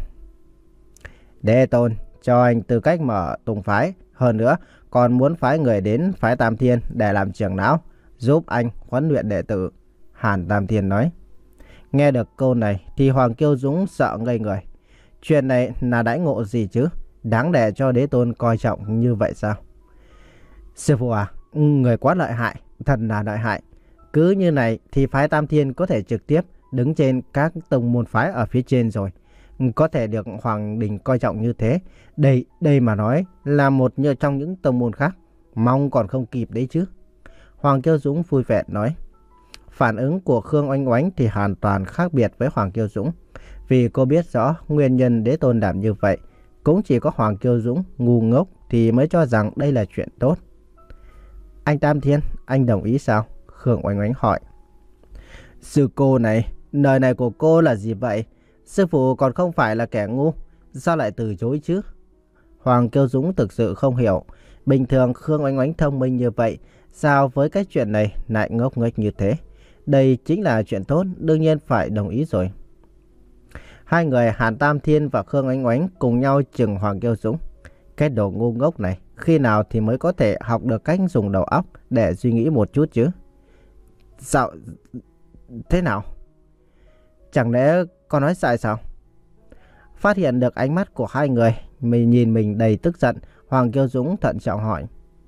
Đế Tôn cho anh tư cách mở tùng phái, hơn nữa còn muốn phái người đến phái Tam Thiên để làm trưởng lão, giúp anh huấn luyện đệ tử. Hàn Tam Thiên nói. Nghe được câu này thì Hoàng Kiêu Dũng sợ ngây người. Chuyện này là đãi ngộ gì chứ? Đáng để cho Đế Tôn coi trọng như vậy sao? Sư phụ à, người quá lợi hại, thật là lợi hại. Cứ như này thì phái Tam Thiên có thể trực tiếp đứng trên các tông môn phái ở phía trên rồi. Có thể được Hoàng Đình coi trọng như thế. Đây, đây mà nói là một trong những tông môn khác. Mong còn không kịp đấy chứ. Hoàng Kiêu Dũng vui vẻ nói. Phản ứng của Khương Oanh Oánh thì hoàn toàn khác biệt với Hoàng Kiêu Dũng. Vì cô biết rõ nguyên nhân Đế Tôn làm như vậy. Cũng chỉ có Hoàng Kiêu Dũng ngu ngốc thì mới cho rằng đây là chuyện tốt. Anh Tam Thiên, anh đồng ý sao? Khương Oanh Oánh hỏi. Sư cô này, lời này của cô là gì vậy? Sư phụ còn không phải là kẻ ngu, sao lại từ chối chứ? Hoàng Kiêu Dũng thực sự không hiểu. Bình thường Khương Oanh Oánh thông minh như vậy, sao với cái chuyện này lại ngốc nghếch như thế? Đây chính là chuyện tốt, đương nhiên phải đồng ý rồi. Hai người Hàn Tam Thiên và Khương Oanh Oánh cùng nhau chừng Hoàng Kiêu Dũng. Cái đồ ngu ngốc này, khi nào thì mới có thể học được cách dùng đầu óc để suy nghĩ một chút chứ? Sao? Thế nào? Chẳng lẽ con nói sai sao? Phát hiện được ánh mắt của hai người, mình nhìn mình đầy tức giận, Hoàng Kiêu Dũng thận trọng hỏi.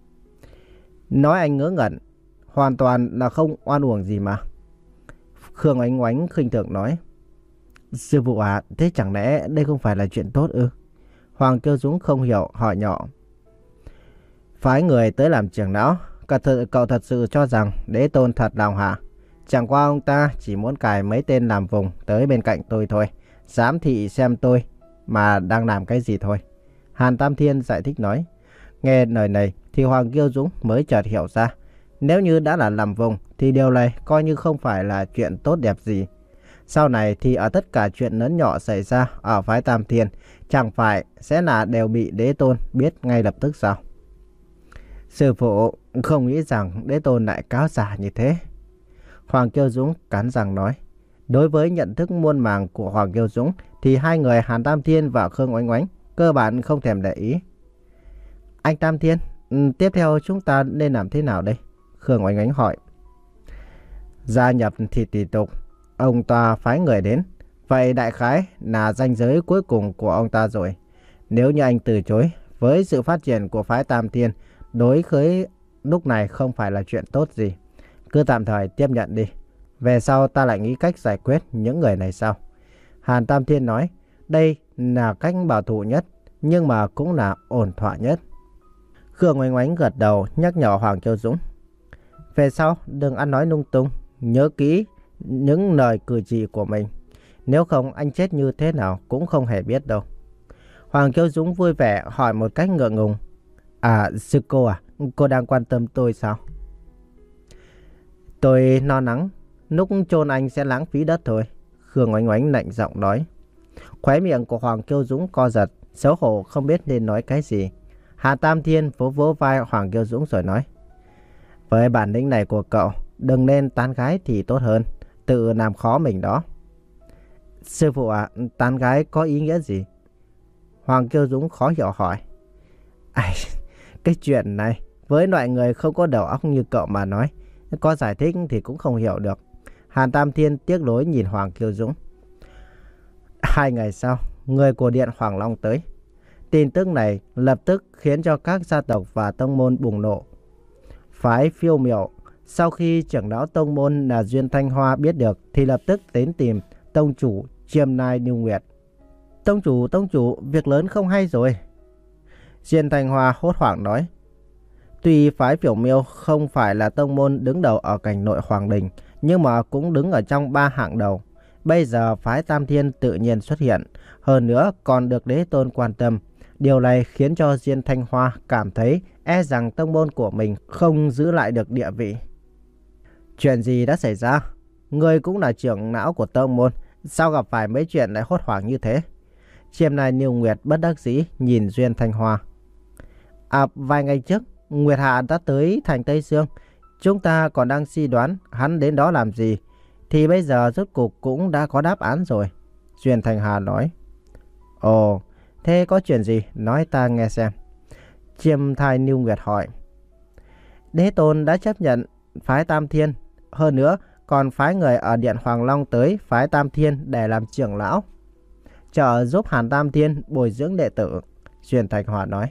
Nói anh ngớ ngẩn, hoàn toàn là không oan uổng gì mà. Khương Oanh Oánh khinh thường nói. Sư phụ à, thế chẳng lẽ đây không phải là chuyện tốt ư? Hoàng Kiêu Dũng không hiểu, hỏi nhỏ. Phái người tới làm trưởng lão, cậu thật sự cho rằng Đế Tôn thật lòng hả? Chẳng qua ông ta chỉ muốn cài mấy tên làm vùng tới bên cạnh tôi thôi, giám thị xem tôi mà đang làm cái gì thôi. Hàn Tam Thiên giải thích nói. Nghe lời này thì Hoàng Kiêu Dũng mới chợt hiểu ra. Nếu như đã là làm vùng thì điều này coi như không phải là chuyện tốt đẹp gì. Sau này thì ở tất cả chuyện lớn nhỏ xảy ra ở phái Tam Thiên, chẳng phải sẽ là đều bị Đế Tôn biết ngay lập tức sao? Sư phụ không nghĩ rằng Đế Tôn lại cáo giả như thế. Hoàng Kiêu Dũng cắn răng nói. Đối với nhận thức muôn màng của Hoàng Kiêu Dũng thì hai người Hàn Tam Thiên và Khương Oanh Oánh cơ bản không thèm để ý. Anh Tam Thiên, tiếp theo chúng ta nên làm thế nào đây? Khương Oanh Oánh hỏi. Gia nhập thì tùy tục, ông ta phái người đến. Vậy đại khái là ranh giới cuối cùng của ông ta rồi. Nếu như anh từ chối, với sự phát triển của phái Tam Thiên, đối với lúc này không phải là chuyện tốt gì. Cứ tạm thời tiếp nhận đi. Về sau ta lại nghĩ cách giải quyết những người này sau. Hàn Tam Thiên nói, đây là cách bảo thủ nhất, nhưng mà cũng là ổn thỏa nhất. Khương Oanh Oánh gật đầu nhắc nhở Hoàng Kiêu Dũng. Về sau đừng ăn nói lung tung, nhớ kỹ những lời cử chỉ của mình. Nếu không anh chết như thế nào cũng không hề biết đâu. Hoàng Kiêu Dũng vui vẻ hỏi một cách ngượng ngùng. À, sư cô à, cô đang quan tâm tôi sao? Tôi lo lắng, lúc chôn anh sẽ lãng phí đất thôi. Khương Oánh Oánh lạnh giọng nói. Khóe miệng của Hoàng Kiêu Dũng co giật, xấu hổ không biết nên nói cái gì. Hạ Tam Thiên vỗ vỗ vai Hoàng Kiêu Dũng rồi nói. Với bản lĩnh này của cậu, đừng nên tán gái thì tốt hơn, tự làm khó mình đó. Sư phụ à, tán gái có ý nghĩa gì? Hoàng Kiêu Dũng khó hiểu hỏi. Ai, cái chuyện này với loại người không có đầu óc như cậu mà nói, có giải thích thì cũng không hiểu được. Hàn Tam Thiên tiếc nuối nhìn Hoàng Kiêu Dũng. Hai ngày sau, người của Điện Hoàng Long tới. Tin tức này lập tức khiến cho các gia tộc và tông môn bùng nổ. Phái Phiêu Miểu, sau khi trưởng lão tông môn là Duyên Thanh Hoa biết được thì lập tức đến tìm tông chủ Chiêm Nai Như Nguyệt. Tông chủ, tông chủ, việc lớn không hay rồi. Duyên Thanh Hoa hốt hoảng nói. Tuy phái Phiểu Miêu không phải là tông môn đứng đầu ở cảnh nội Hoàng Đình, nhưng mà cũng đứng ở trong ba hạng đầu. Bây giờ phái Tam Thiên tự nhiên xuất hiện, hơn nữa còn được đế tôn quan tâm. Điều này khiến cho Duyên Thanh Hoa cảm thấy e rằng tông môn của mình không giữ lại được địa vị. Chuyện gì đã xảy ra? Người cũng là trưởng lão của tông môn, sao gặp phải mấy chuyện lại hốt hoảng như thế? Chiêm Nai Niêu Nguyệt bất đắc dĩ nhìn Duyên Thanh Hoa. À, vài ngày trước, Nguyệt Hạ đã tới thành Tây Sương. Chúng ta còn đang suy đoán hắn đến đó làm gì. Thì bây giờ rốt cuộc cũng đã có đáp án rồi. Duyên Thanh Hà nói. Ồ, thế có chuyện gì? Nói ta nghe xem. Chiêm Thai Niêu Nguyệt hỏi. Đế tôn đã chấp nhận phái Tam Thiên. Hơn nữa, còn phái người ở Điện Hoàng Long tới phái Tam Thiên để làm trưởng lão, trợ giúp Hàn Tam Thiên bồi dưỡng đệ tử. Duyên Thanh Hòa nói.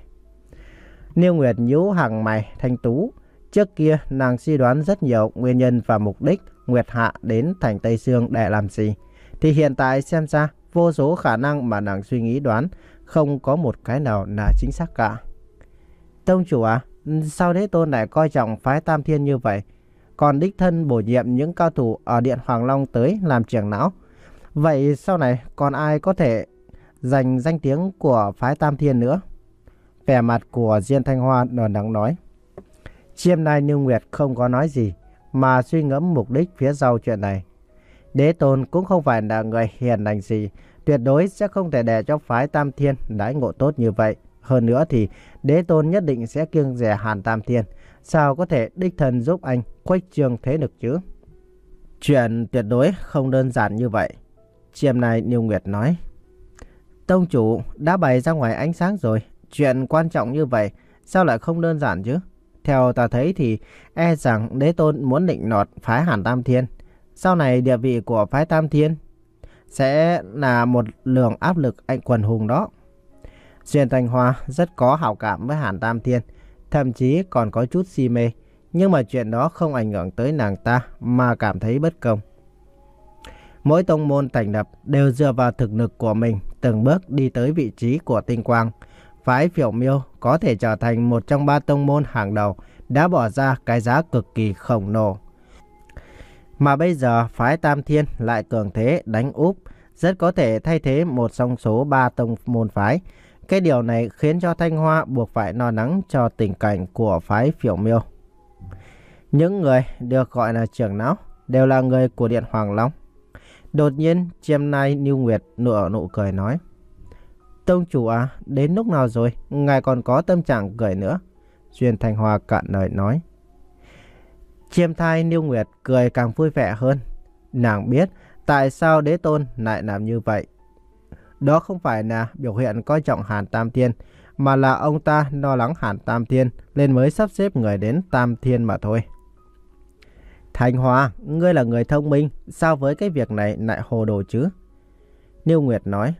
Niêu Nguyệt nhíu hàng mày thanh tú. Trước kia nàng suy đoán rất nhiều nguyên nhân và mục đích Nguyệt Hạ đến thành Tây Sương để làm gì. Thì hiện tại xem ra vô số khả năng mà nàng suy nghĩ đoán, không có một cái nào là chính xác cả. Tông chủ à, sao đế tôn lại coi trọng phái Tam Thiên như vậy? Còn đích thân bổ nhiệm những cao thủ ở Điện Hoàng Long tới làm trưởng lão. Vậy sau này còn ai có thể giành danh tiếng của phái Tam Thiên nữa? Vẻ mặt của Diên Thanh Hoa nở nắng nói. Chiêm Nai Như Nguyệt không có nói gì, mà suy ngẫm mục đích phía sau chuyện này. Đế tôn cũng không phải là người hiền lành gì, tuyệt đối sẽ không thể để cho phái Tam Thiên đãi ngộ tốt như vậy. Hơn nữa thì đế tôn nhất định sẽ kiêng dè Hàn Tam Thiên, sao có thể đích thân giúp anh khuếch trương thế lực chứ? Chuyện tuyệt đối không đơn giản như vậy. Chiêm Nai Như Nguyệt nói. Tông chủ đã bày ra ngoài ánh sáng rồi, chuyện quan trọng như vậy sao lại không đơn giản chứ? Theo ta thấy thì e rằng đế tôn muốn định nọt phái Hàn Tam Thiên. Sau này địa vị của phái Tam Thiên sẽ là một lượng áp lực anh quần hùng đó. Duyên Thanh Hoa rất có hảo cảm với Hàn Tam Thiên, thậm chí còn có chút si mê. Nhưng mà chuyện đó không ảnh hưởng tới nàng ta mà cảm thấy bất công. Mỗi tông môn thành lập đều dựa vào thực lực của mình từng bước đi tới vị trí của tinh quang. Phái Phiểu Miêu có thể trở thành một trong ba tông môn hàng đầu đã bỏ ra cái giá cực kỳ khổng lồ. Mà bây giờ phái Tam Thiên lại cường thế đánh úp, rất có thể thay thế một trong số ba tông môn phái. Cái điều này khiến cho Thanh Hoa buộc phải lo lắng cho tình cảnh của phái Phiểu Miêu. Những người được gọi là trưởng lão đều là người của Điện Hoàng Long. Đột nhiên Chiêm Nai Như Nguyệt nở nụ cười nói. Tông chủ à, đến lúc nào rồi, ngài còn có tâm trạng cười nữa? Duyên Thanh Hoa cạn lời nói. Chiêm Thai Niêu Nguyệt cười càng vui vẻ hơn. Nàng biết tại sao đế tôn lại làm như vậy. Đó không phải là biểu hiện coi trọng Hàn Tam Thiên, mà là ông ta lo lắng Hàn Tam Thiên nên mới sắp xếp người đến Tam Thiên mà thôi. Thanh Hoa, ngươi là người thông minh, sao với cái việc này lại hồ đồ chứ? Niêu Nguyệt nói.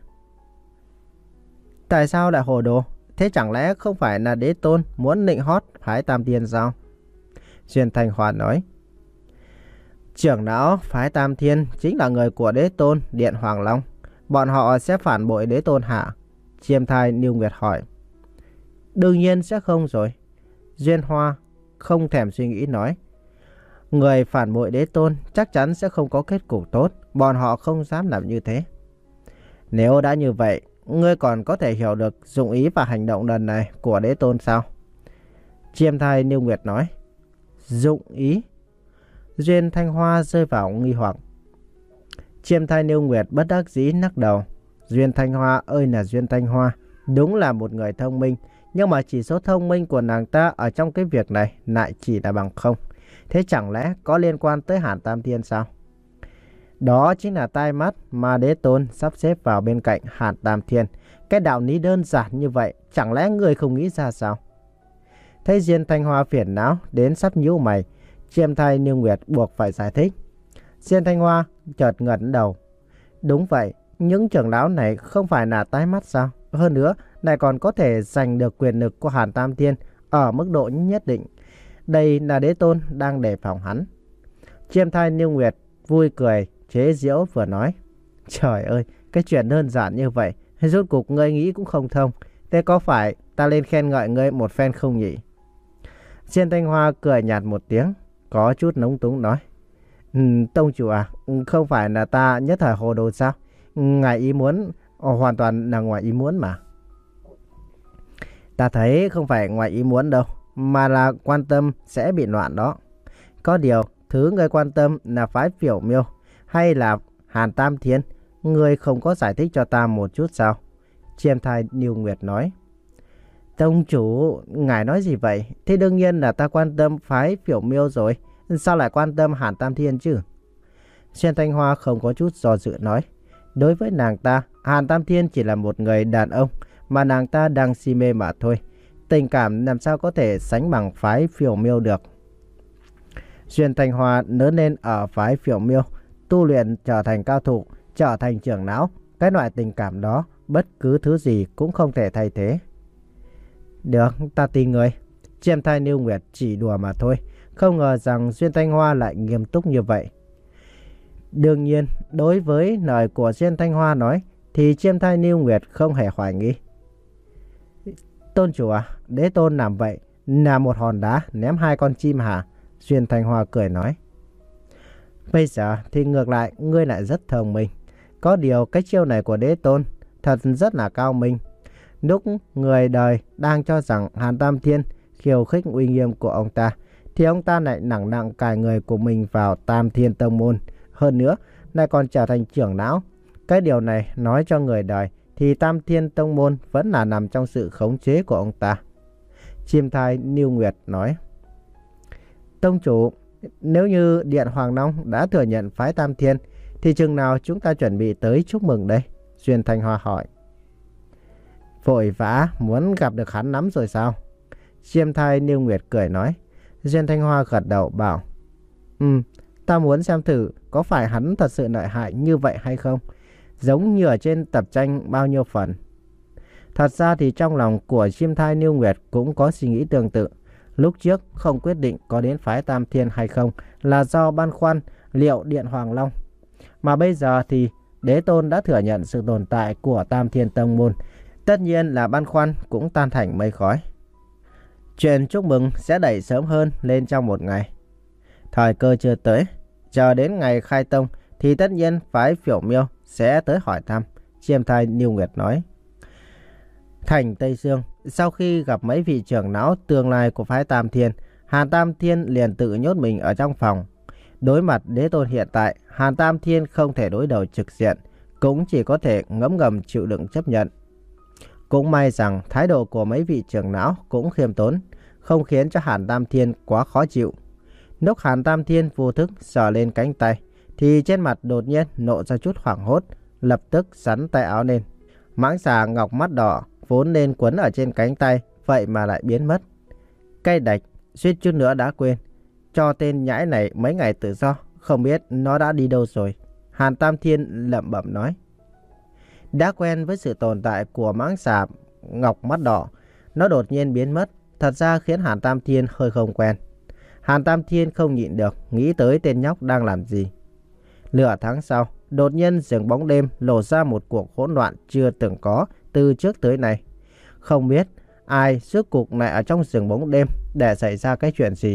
Tại sao lại hồ đồ? Thế chẳng lẽ không phải là đế tôn muốn nịnh hót phái Tam Thiên sao? Duyên Thanh Hoa nói. Trưởng lão phái Tam Thiên chính là người của đế tôn Điện Hoàng Long. Bọn họ sẽ phản bội đế tôn hả? Chiêm Thai Niêu Nguyệt hỏi. Đương nhiên sẽ không rồi. Duyên Hoa không thèm suy nghĩ nói. Người phản bội đế tôn chắc chắn sẽ không có kết cục tốt. Bọn họ không dám làm như thế. Nếu đã như vậy, ngươi còn có thể hiểu được dụng ý và hành động lần này của đế tôn sao? Chiêm thai Niêu Nguyệt nói. Dụng ý? Duyên Thanh Hoa rơi vào nghi hoặc. Chiêm thai Niêu Nguyệt bất đắc dĩ lắc đầu. Duyên Thanh Hoa ơi là Duyên Thanh Hoa, đúng là một người thông minh, nhưng mà chỉ số thông minh của nàng ta ở trong cái việc này lại chỉ là bằng không. Thế chẳng lẽ có liên quan tới Hàn Tam Thiên sao? Đó chính là tai mắt mà đế tôn sắp xếp vào bên cạnh Hàn Tam Thiên. Cái đạo lý đơn giản như vậy, chẳng lẽ người không nghĩ ra sao? Thấy Duyên Thanh Hoa phiền não đến sắp nhíu mày, Chiêm thai Niêu Nguyệt buộc phải giải thích. Duyên Thanh Hoa chợt ngẩng đầu. Đúng vậy, những trưởng lão này không phải là tai mắt sao? Hơn nữa, lại còn có thể giành được quyền lực của Hàn Tam Thiên ở mức độ nhất định. Đây là đế tôn đang đề phòng hắn. Chiêm thai Niêu Nguyệt vui cười, chế giễu vừa nói. Trời ơi, cái chuyện đơn giản như vậy, rốt cục ngươi nghĩ cũng không thông. Thế có phải ta lên khen ngợi ngươi một phen không nhỉ? Duyên Thanh Hoa cười nhạt một tiếng, có chút nóng túng nói. Ừ, tông chủ à, không phải là ta nhất thời hồ đồ sao? Ngài ý muốn, hoàn toàn là ngoài ý muốn mà. Ta thấy không phải ngoài ý muốn đâu, mà là quan tâm sẽ bị loạn đó. Có điều, thứ ngươi quan tâm là phái Phiểu Miêu hay là Hàn Tam Thiên, ngươi không có giải thích cho ta một chút sao? Chiêm thai Niêu Nguyệt nói. Tông chủ, ngài nói gì vậy? Thế đương nhiên là ta quan tâm phái Phiểu Miêu rồi. Sao lại quan tâm Hàn Tam Thiên chứ? Duyên Thanh Hoa không có chút do dự nói. Đối với nàng ta, Hàn Tam Thiên chỉ là một người đàn ông mà nàng ta đang si mê mà thôi. Tình cảm làm sao có thể sánh bằng phái Phiểu Miêu được. Duyên Thanh Hoa lớn lên ở phái Phiểu Miêu, tu luyện trở thành cao thủ, trở thành trưởng lão. Cái loại tình cảm đó, bất cứ thứ gì cũng không thể thay thế. Được, ta tin người. Chiêm thai Niêu Nguyệt chỉ đùa mà thôi. Không ngờ rằng Duyên Thanh Hoa lại nghiêm túc như vậy. Đương nhiên, đối với lời của Duyên Thanh Hoa nói, thì Chiêm thai Niêu Nguyệt không hề hoài nghi. Tôn chủ à, đế tôn làm vậy là một hòn đá ném hai con chim hả? Duyên Thanh Hoa cười nói. Bây giờ thì ngược lại, ngươi lại rất thông minh. Có điều cái chiêu này của đế tôn thật rất là cao minh. Lúc người đời đang cho rằng Hàn Tam Thiên khiêu khích uy nghiêm của ông ta, thì ông ta lại nặng nặng cài người của mình vào Tam Thiên Tông Môn. Hơn nữa, lại còn trở thành trưởng lão. Cái điều này nói cho người đời thì Tam Thiên Tông Môn vẫn là nằm trong sự khống chế của ông ta. Chiêm thai Niêu Nguyệt nói. Tông chủ, nếu như Điện Hoàng Long đã thừa nhận phái Tam Thiên, thì chừng nào chúng ta chuẩn bị tới chúc mừng đây? Duyên Thanh Hoa hỏi. Vội vã muốn gặp được hắn lắm rồi sao? Chiêm thai Niêu Nguyệt cười nói. Duyên Thanh Hoa gật đầu bảo. Ừ, ta muốn xem thử có phải hắn thật sự lợi hại như vậy hay không? Giống như ở trên tập tranh bao nhiêu phần. Thật ra thì trong lòng của Chiêm thai Niêu Nguyệt cũng có suy nghĩ tương tự. Lúc trước không quyết định có đến phái Tam Thiên hay không là do băn khoăn liệu Điện Hoàng Long. Mà bây giờ thì đế tôn đã thừa nhận sự tồn tại của Tam Thiên Tông Môn. Tất nhiên là băn khoăn cũng tan thành mây khói. Chuyện chúc mừng sẽ đẩy sớm hơn lên trong một ngày. Thời cơ chưa tới, chờ đến ngày khai tông thì tất nhiên phái Phiểu Miêu sẽ tới hỏi thăm. Chiêm thai Niêu Nguyệt nói. Thành Tây Dương, sau khi gặp mấy vị trưởng lão tương lai của phái Tam Thiên, Hàn Tam Thiên liền tự nhốt mình ở trong phòng. Đối mặt đế tôn hiện tại, Hàn Tam Thiên không thể đối đầu trực diện, cũng chỉ có thể ngấm ngầm chịu đựng chấp nhận. Cũng may rằng thái độ của mấy vị trưởng lão cũng khiêm tốn, không khiến cho Hàn Tam Thiên quá khó chịu. Lúc Hàn Tam Thiên vô thức sờ lên cánh tay, thì trên mặt đột nhiên nộ ra chút hoảng hốt, lập tức sắn tay áo lên. Mãng xà ngọc mắt đỏ vốn nên quấn ở trên cánh tay, vậy mà lại biến mất. Cây đạch, suýt chút nữa đã quên. Cho tên nhãi này mấy ngày tự do, không biết nó đã đi đâu rồi. Hàn Tam Thiên lẩm bẩm nói. Đã quen với sự tồn tại của mãng xà ngọc mắt đỏ, nó đột nhiên biến mất, thật ra khiến Hàn Tam Thiên hơi không quen. Hàn Tam Thiên không nhịn được, nghĩ tới tên nhóc đang làm gì. Nửa tháng sau, đột nhiên rừng bóng đêm lộ ra một cuộc hỗn loạn chưa từng có từ trước tới nay. Không biết ai rốt cuộc lại ở trong rừng bóng đêm để xảy ra cái chuyện gì,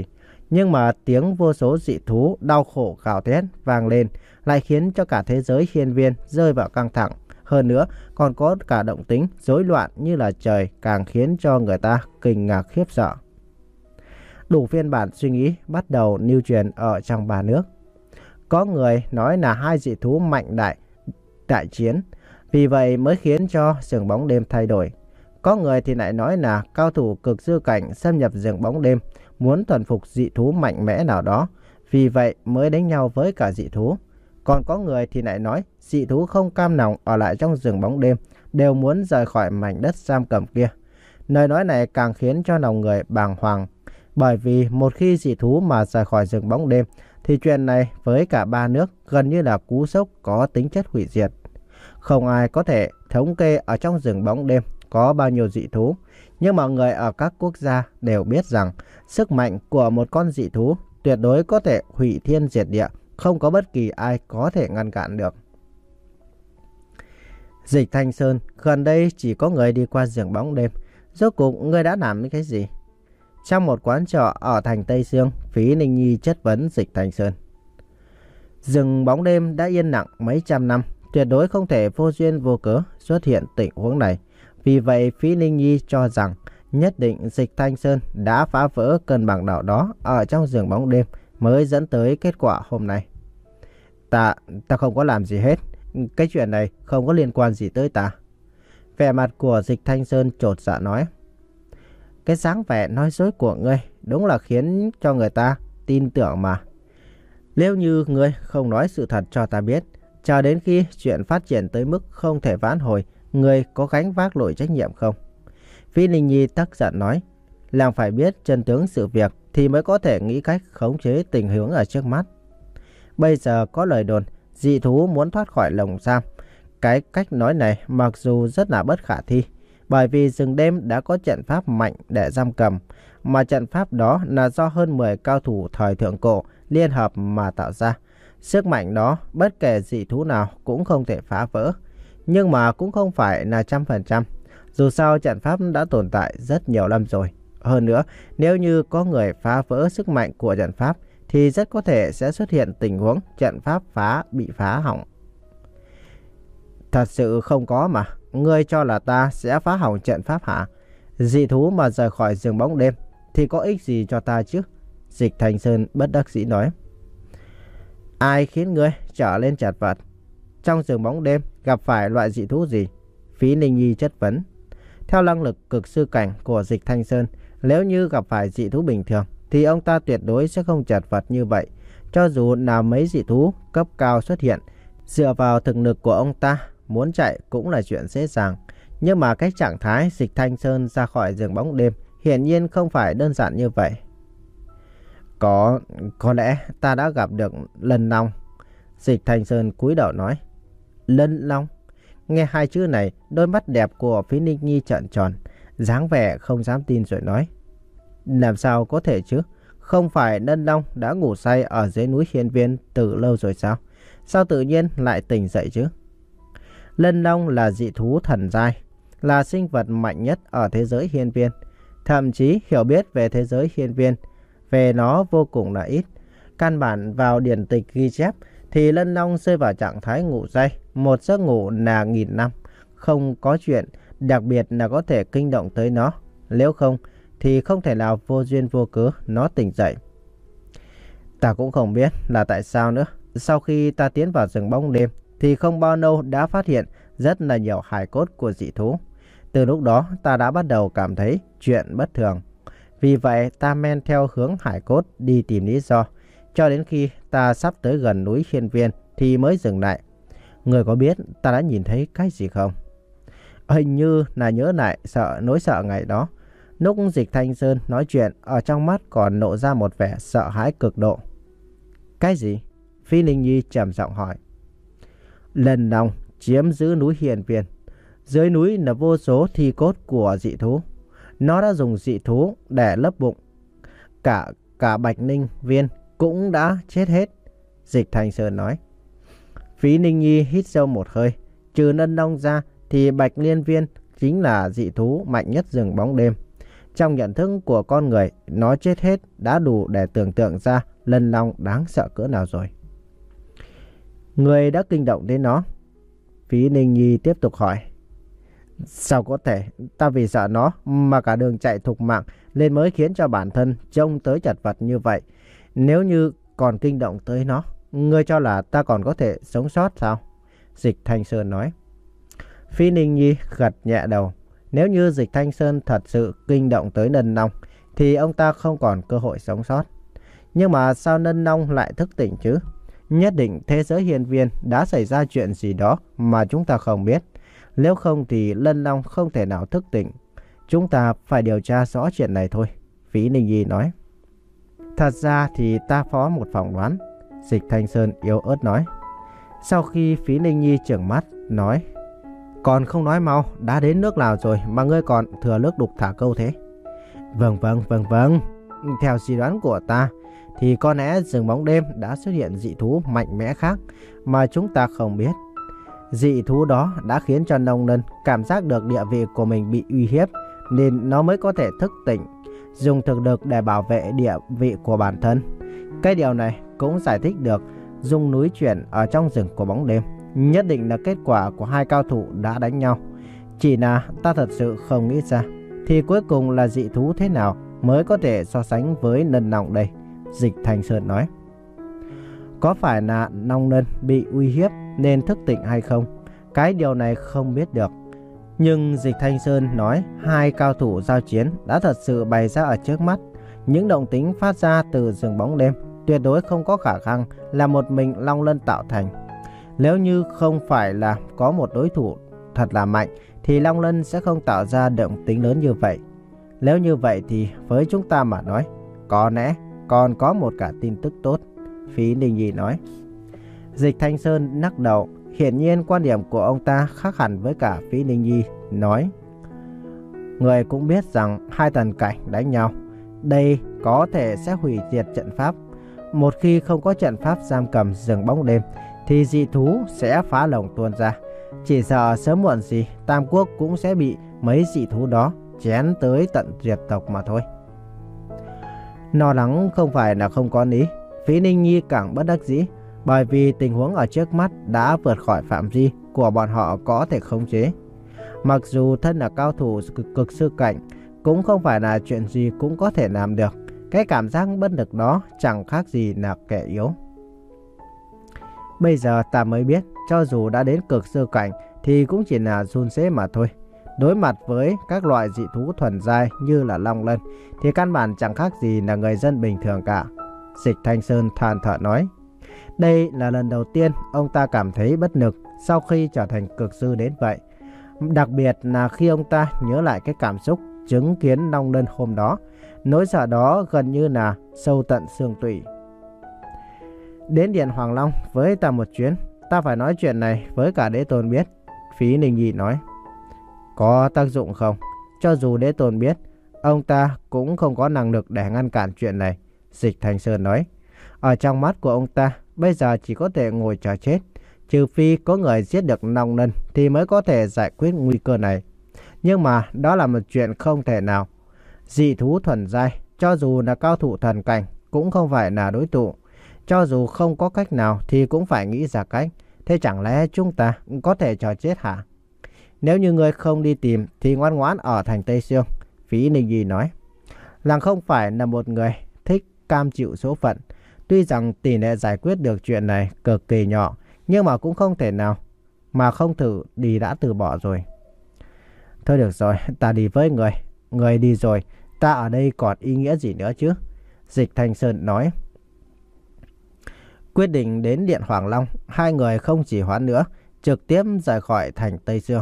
Nhưng mà tiếng vô số dị thú đau khổ gào thét vang lên lại khiến cho cả thế giới hiên viên rơi vào căng thẳng. Hơn nữa còn có cả động tĩnh rối loạn như là trời, càng khiến cho người ta kinh ngạc khiếp sợ. Đủ phiên bản suy nghĩ bắt đầu lưu truyền ở trong ba nước. Có người nói là hai dị thú mạnh đại đại chiến, vì vậy mới khiến cho rừng bóng đêm thay đổi. Có người thì lại nói là cao thủ cực dư cảnh xâm nhập rừng bóng đêm, muốn thuần phục dị thú mạnh mẽ nào đó, vì vậy mới đánh nhau với cả dị thú. Còn có người thì lại nói dị thú không cam lòng ở lại trong rừng bóng đêm, đều muốn rời khỏi mảnh đất giam cầm kia. Lời nói này càng khiến cho lòng người bàng hoàng, bởi vì một khi dị thú mà rời khỏi rừng bóng đêm thì chuyện này với cả ba nước gần như là cú sốc có tính chất hủy diệt. Không ai có thể thống kê ở trong rừng bóng đêm có bao nhiêu dị thú, nhưng mọi người ở các quốc gia đều biết rằng sức mạnh của một con dị thú tuyệt đối có thể hủy thiên diệt địa, không có bất kỳ ai có thể ngăn cản được. Dịch Thanh Sơn, gần đây chỉ có người đi qua rừng bóng đêm, rốt cuộc ngươi đã làm cái gì? Trong một quán trọ ở thành Tây Sương, Phí Ninh Nhi chất vấn Dịch Thanh Sơn. Rừng bóng đêm đã yên lặng mấy trăm năm, tuyệt đối không thể vô duyên vô cớ xuất hiện tình huống này. Vì vậy Phí Ninh Nhi cho rằng nhất định Dịch Thanh Sơn đã phá vỡ cân bằng nào đó ở trong rừng bóng đêm mới dẫn tới kết quả hôm nay. Ta, ta không có làm gì hết. Cái chuyện này không có liên quan gì tới ta. Vẻ mặt của Dịch Thanh Sơn chột dạ nói. Cái dáng vẻ nói dối của ngươi đúng là khiến cho người ta tin tưởng mà. Nếu như ngươi không nói sự thật cho ta biết, chờ đến khi chuyện phát triển tới mức không thể vãn hồi, ngươi có gánh vác nổi trách nhiệm không? Phí Ninh Nhi tức giận nói. Làng phải biết chân tướng sự việc thì mới có thể nghĩ cách khống chế tình huống ở trước mắt. Bây giờ có lời đồn dị thú muốn thoát khỏi lồng giam. Cái cách nói này mặc dù rất là bất khả thi, bởi vì rừng đêm đã có trận pháp mạnh để giam cầm, mà trận pháp đó là do hơn mười cao thủ thời thượng cổ liên hợp mà tạo ra. Sức mạnh đó bất kể dị thú nào cũng không thể phá vỡ, nhưng mà cũng không phải là trăm phần trăm. Dù sao trận pháp đã tồn tại rất nhiều năm rồi. Hơn nữa, nếu như có người phá vỡ sức mạnh của trận pháp thì rất có thể sẽ xuất hiện tình huống trận pháp phá bị phá hỏng. Thật sự không có mà. Ngươi cho là ta sẽ phá hỏng trận pháp hả? Dị thú mà rời khỏi rừng bóng đêm thì có ích gì cho ta chứ? Dịch Thanh Sơn bất đắc dĩ nói. Ai khiến ngươi trở lên chật vật? Trong rừng bóng đêm gặp phải loại dị thú gì? Phí Ninh Nhi chất vấn. Theo năng lực cực sư cảnh của Dịch Thanh Sơn, nếu như gặp phải dị thú bình thường thì ông ta tuyệt đối sẽ không chật vật như vậy. Cho dù là mấy dị thú cấp cao xuất hiện, dựa vào thực lực của ông ta, muốn chạy cũng là chuyện dễ dàng. Nhưng mà cái trạng thái Dịch Thanh Sơn ra khỏi rừng bóng đêm hiển nhiên không phải đơn giản như vậy. Có, có lẽ ta đã gặp được Lân Long. Dịch Thanh Sơn cúi đầu nói. Lân Long? Nghe hai chữ này, đôi mắt đẹp của Phí Ninh Nhi trợn tròn, dáng vẻ không dám tin rồi nói. Làm sao có thể chứ? Không phải Lân Long đã ngủ say ở dưới núi Hiên Viên từ lâu rồi sao? Sao tự nhiên lại tỉnh dậy chứ? Lân Long là dị thú thần giai, là sinh vật mạnh nhất ở thế giới Hiên Viên. Thậm chí hiểu biết về thế giới Hiên Viên về nó vô cùng là ít. Căn bản vào điển tịch ghi chép thì Lân Long rơi vào trạng thái ngủ say, một giấc ngủ là nghìn năm. Không có chuyện đặc biệt là có thể kinh động tới nó. Nếu không thì không thể nào vô duyên vô cớ nó tỉnh dậy. Ta cũng không biết là tại sao nữa. Sau khi ta tiến vào rừng bóng đêm thì không bao lâu đã phát hiện rất là nhiều hài cốt của dị thú. Từ lúc đó ta đã bắt đầu cảm thấy chuyện bất thường. Vì vậy ta men theo hướng hải cốt đi tìm lý do, cho đến khi ta sắp tới gần núi Hiên Viên thì mới dừng lại. Người có biết ta đã nhìn thấy cái gì không? Hình như là nhớ lại sợ nỗi sợ ngày đó. Lúc Dịch Thanh Sơn nói chuyện, ở trong mắt còn lộ ra một vẻ sợ hãi cực độ. Cái gì? Phi Ninh Nhi trầm giọng hỏi. Lần Long chiếm giữ núi Hiên Viên. Dưới núi là vô số thi cốt của dị thú. Nó đã dùng dị thú để lấp bụng. Cả cả Bạch Ninh Viên cũng đã chết hết. Dịch Thanh Sơn nói. Phí Ninh Nhi hít sâu một hơi. Trừ Lân Long ra thì Bạch Liên Viên chính là dị thú mạnh nhất rừng bóng đêm. Trong nhận thức của con người, nó chết hết đã đủ để tưởng tượng ra Lân Long đáng sợ cỡ nào rồi. Người đã kinh động đến nó. Phí Ninh Nhi tiếp tục hỏi. Sao có thể, ta vì sợ nó mà cả đường chạy thục mạng lên mới khiến cho bản thân trông tới chật vật như vậy. Nếu như còn kinh động tới nó, ngươi cho là ta còn có thể sống sót sao? Dịch Thanh Sơn nói. Phí Ninh Nhi gật nhẹ đầu. Nếu như Dịch Thanh Sơn thật sự kinh động tới Nân Long thì ông ta không còn cơ hội sống sót. Nhưng mà sao Nân Long lại thức tỉnh chứ? Nhất định thế giới hiên viên đã xảy ra chuyện gì đó mà chúng ta không biết. Nếu không thì Lân Long không thể nào thức tỉnh. Chúng ta phải điều tra rõ chuyện này thôi, Phí Ninh Nhi nói. Thật ra thì ta phó một phỏng đoán, Dịch Thanh Sơn yếu ớt nói. Sau khi Phí Ninh Nhi trợn mắt nói. Còn không nói mau, đã đến nước nào rồi mà ngươi còn thừa nước đục thả câu thế? Vâng vâng vâng vâng, theo suy đoán của ta thì có lẽ rừng bóng đêm đã xuất hiện dị thú mạnh mẽ khác mà chúng ta không biết. Dị thú đó đã khiến cho nông nân cảm giác được địa vị của mình bị uy hiếp, nên nó mới có thể thức tỉnh, dùng thực lực để bảo vệ địa vị của bản thân. Cái điều này cũng giải thích được dung núi chuyển ở trong rừng của bóng đêm nhất định là kết quả của hai cao thủ đã đánh nhau. Chỉ là ta thật sự không nghĩ ra thì cuối cùng là dị thú thế nào mới có thể so sánh với Nân Long đây, Dịch Thanh Sơn nói. Có phải là Nông Nân bị uy hiếp nên thức tỉnh hay không? Cái điều này không biết được. Nhưng Dịch Thanh Sơn nói hai cao thủ giao chiến đã thật sự bày ra ở trước mắt. Những động tĩnh phát ra từ rừng bóng đêm tuyệt đối không có khả năng là một mình Long Lân tạo thành. Nếu như không phải là có một đối thủ thật là mạnh thì Long Lân sẽ không tạo ra động tĩnh lớn như vậy. Nếu như vậy thì với chúng ta mà nói, có lẽ còn có một cả tin tức tốt, Phí Ninh Nhi nói. Dịch Thanh Sơn lắc đầu. Hiển nhiên quan điểm của ông ta khác hẳn với cả Phí Ninh Nhi, nói. Người cũng biết rằng hai thần cảnh đánh nhau, đây có thể sẽ hủy diệt trận pháp. Một khi không có trận pháp giam cầm rừng bóng đêm thì dị thú sẽ phá lồng tuôn ra. Chỉ sợ sớm muộn gì Tam Quốc cũng sẽ bị mấy dị thú đó chén tới tận diệt tộc mà thôi. Lo lắng không phải là không có lý, Phí Ninh Nhi càng bất đắc dĩ, bởi vì tình huống ở trước mắt đã vượt khỏi phạm vi của bọn họ có thể khống chế. Mặc dù thân là cao thủ cực, cực sư cảnh, cũng không phải là chuyện gì cũng có thể làm được. Cái cảm giác bất lực đó chẳng khác gì là kẻ yếu. Bây giờ ta mới biết, cho dù đã đến cực sư cảnh thì cũng chỉ là run rế mà thôi. Đối mặt với các loại dị thú thuần giai như là Long Lân thì căn bản chẳng khác gì là người dân bình thường cả, Dịch Thanh Sơn than thở nói. Đây là lần đầu tiên ông ta cảm thấy bất lực sau khi trở thành cực sư đến vậy. Đặc biệt là khi ông ta nhớ lại cái cảm xúc chứng kiến Long Lân hôm đó. Nỗi sợ đó gần như là sâu tận xương tủy. Đến Điện Hoàng Long với ta một chuyến, ta phải nói chuyện này với cả Đế Tôn biết, Phí Ninh Nhi nói. Có tác dụng không? Cho dù Đế Tôn biết, ông ta cũng không có năng lực để ngăn cản chuyện này, Dịch Thanh Sơn nói. Ở trong mắt của ông ta, bây giờ chỉ có thể ngồi chờ chết. Trừ phi có người giết được Long Lân thì mới có thể giải quyết nguy cơ này. Nhưng mà đó là một chuyện không thể nào. Dị thú thuần giai, cho dù là cao thủ thần cảnh, cũng không phải là đối thủ. Cho dù không có cách nào thì cũng phải nghĩ ra cách. Thế chẳng lẽ chúng ta có thể chờ chết hả? Nếu như người không đi tìm thì ngoan ngoãn ở thành Tây Sương, Phí Ninh Nhi nói. Làng không phải là một người thích cam chịu số phận. Tuy rằng tỷ lệ giải quyết được chuyện này cực kỳ nhỏ, nhưng mà cũng không thể nào mà không thử đi đã từ bỏ rồi. Thôi được rồi, ta đi với người. Người đi rồi, ta ở đây còn ý nghĩa gì nữa chứ? Dịch Thanh Sơn nói. Quyết định đến Điện Hoàng Long, hai người không chỉ hoãn nữa, trực tiếp rời khỏi thành Tây Sương.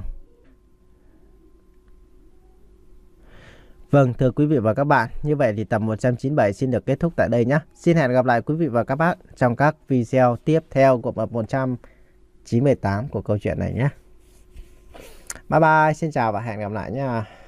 Vâng, thưa quý vị và các bạn, như vậy thì tập một trăm chín mươi bảy xin được kết thúc tại đây nhé. Xin hẹn gặp lại quý vị và các bạn trong các video tiếp theo của tập một trăm chín mươi tám của câu chuyện này nhé. Bye bye, xin chào và hẹn gặp lại nhé.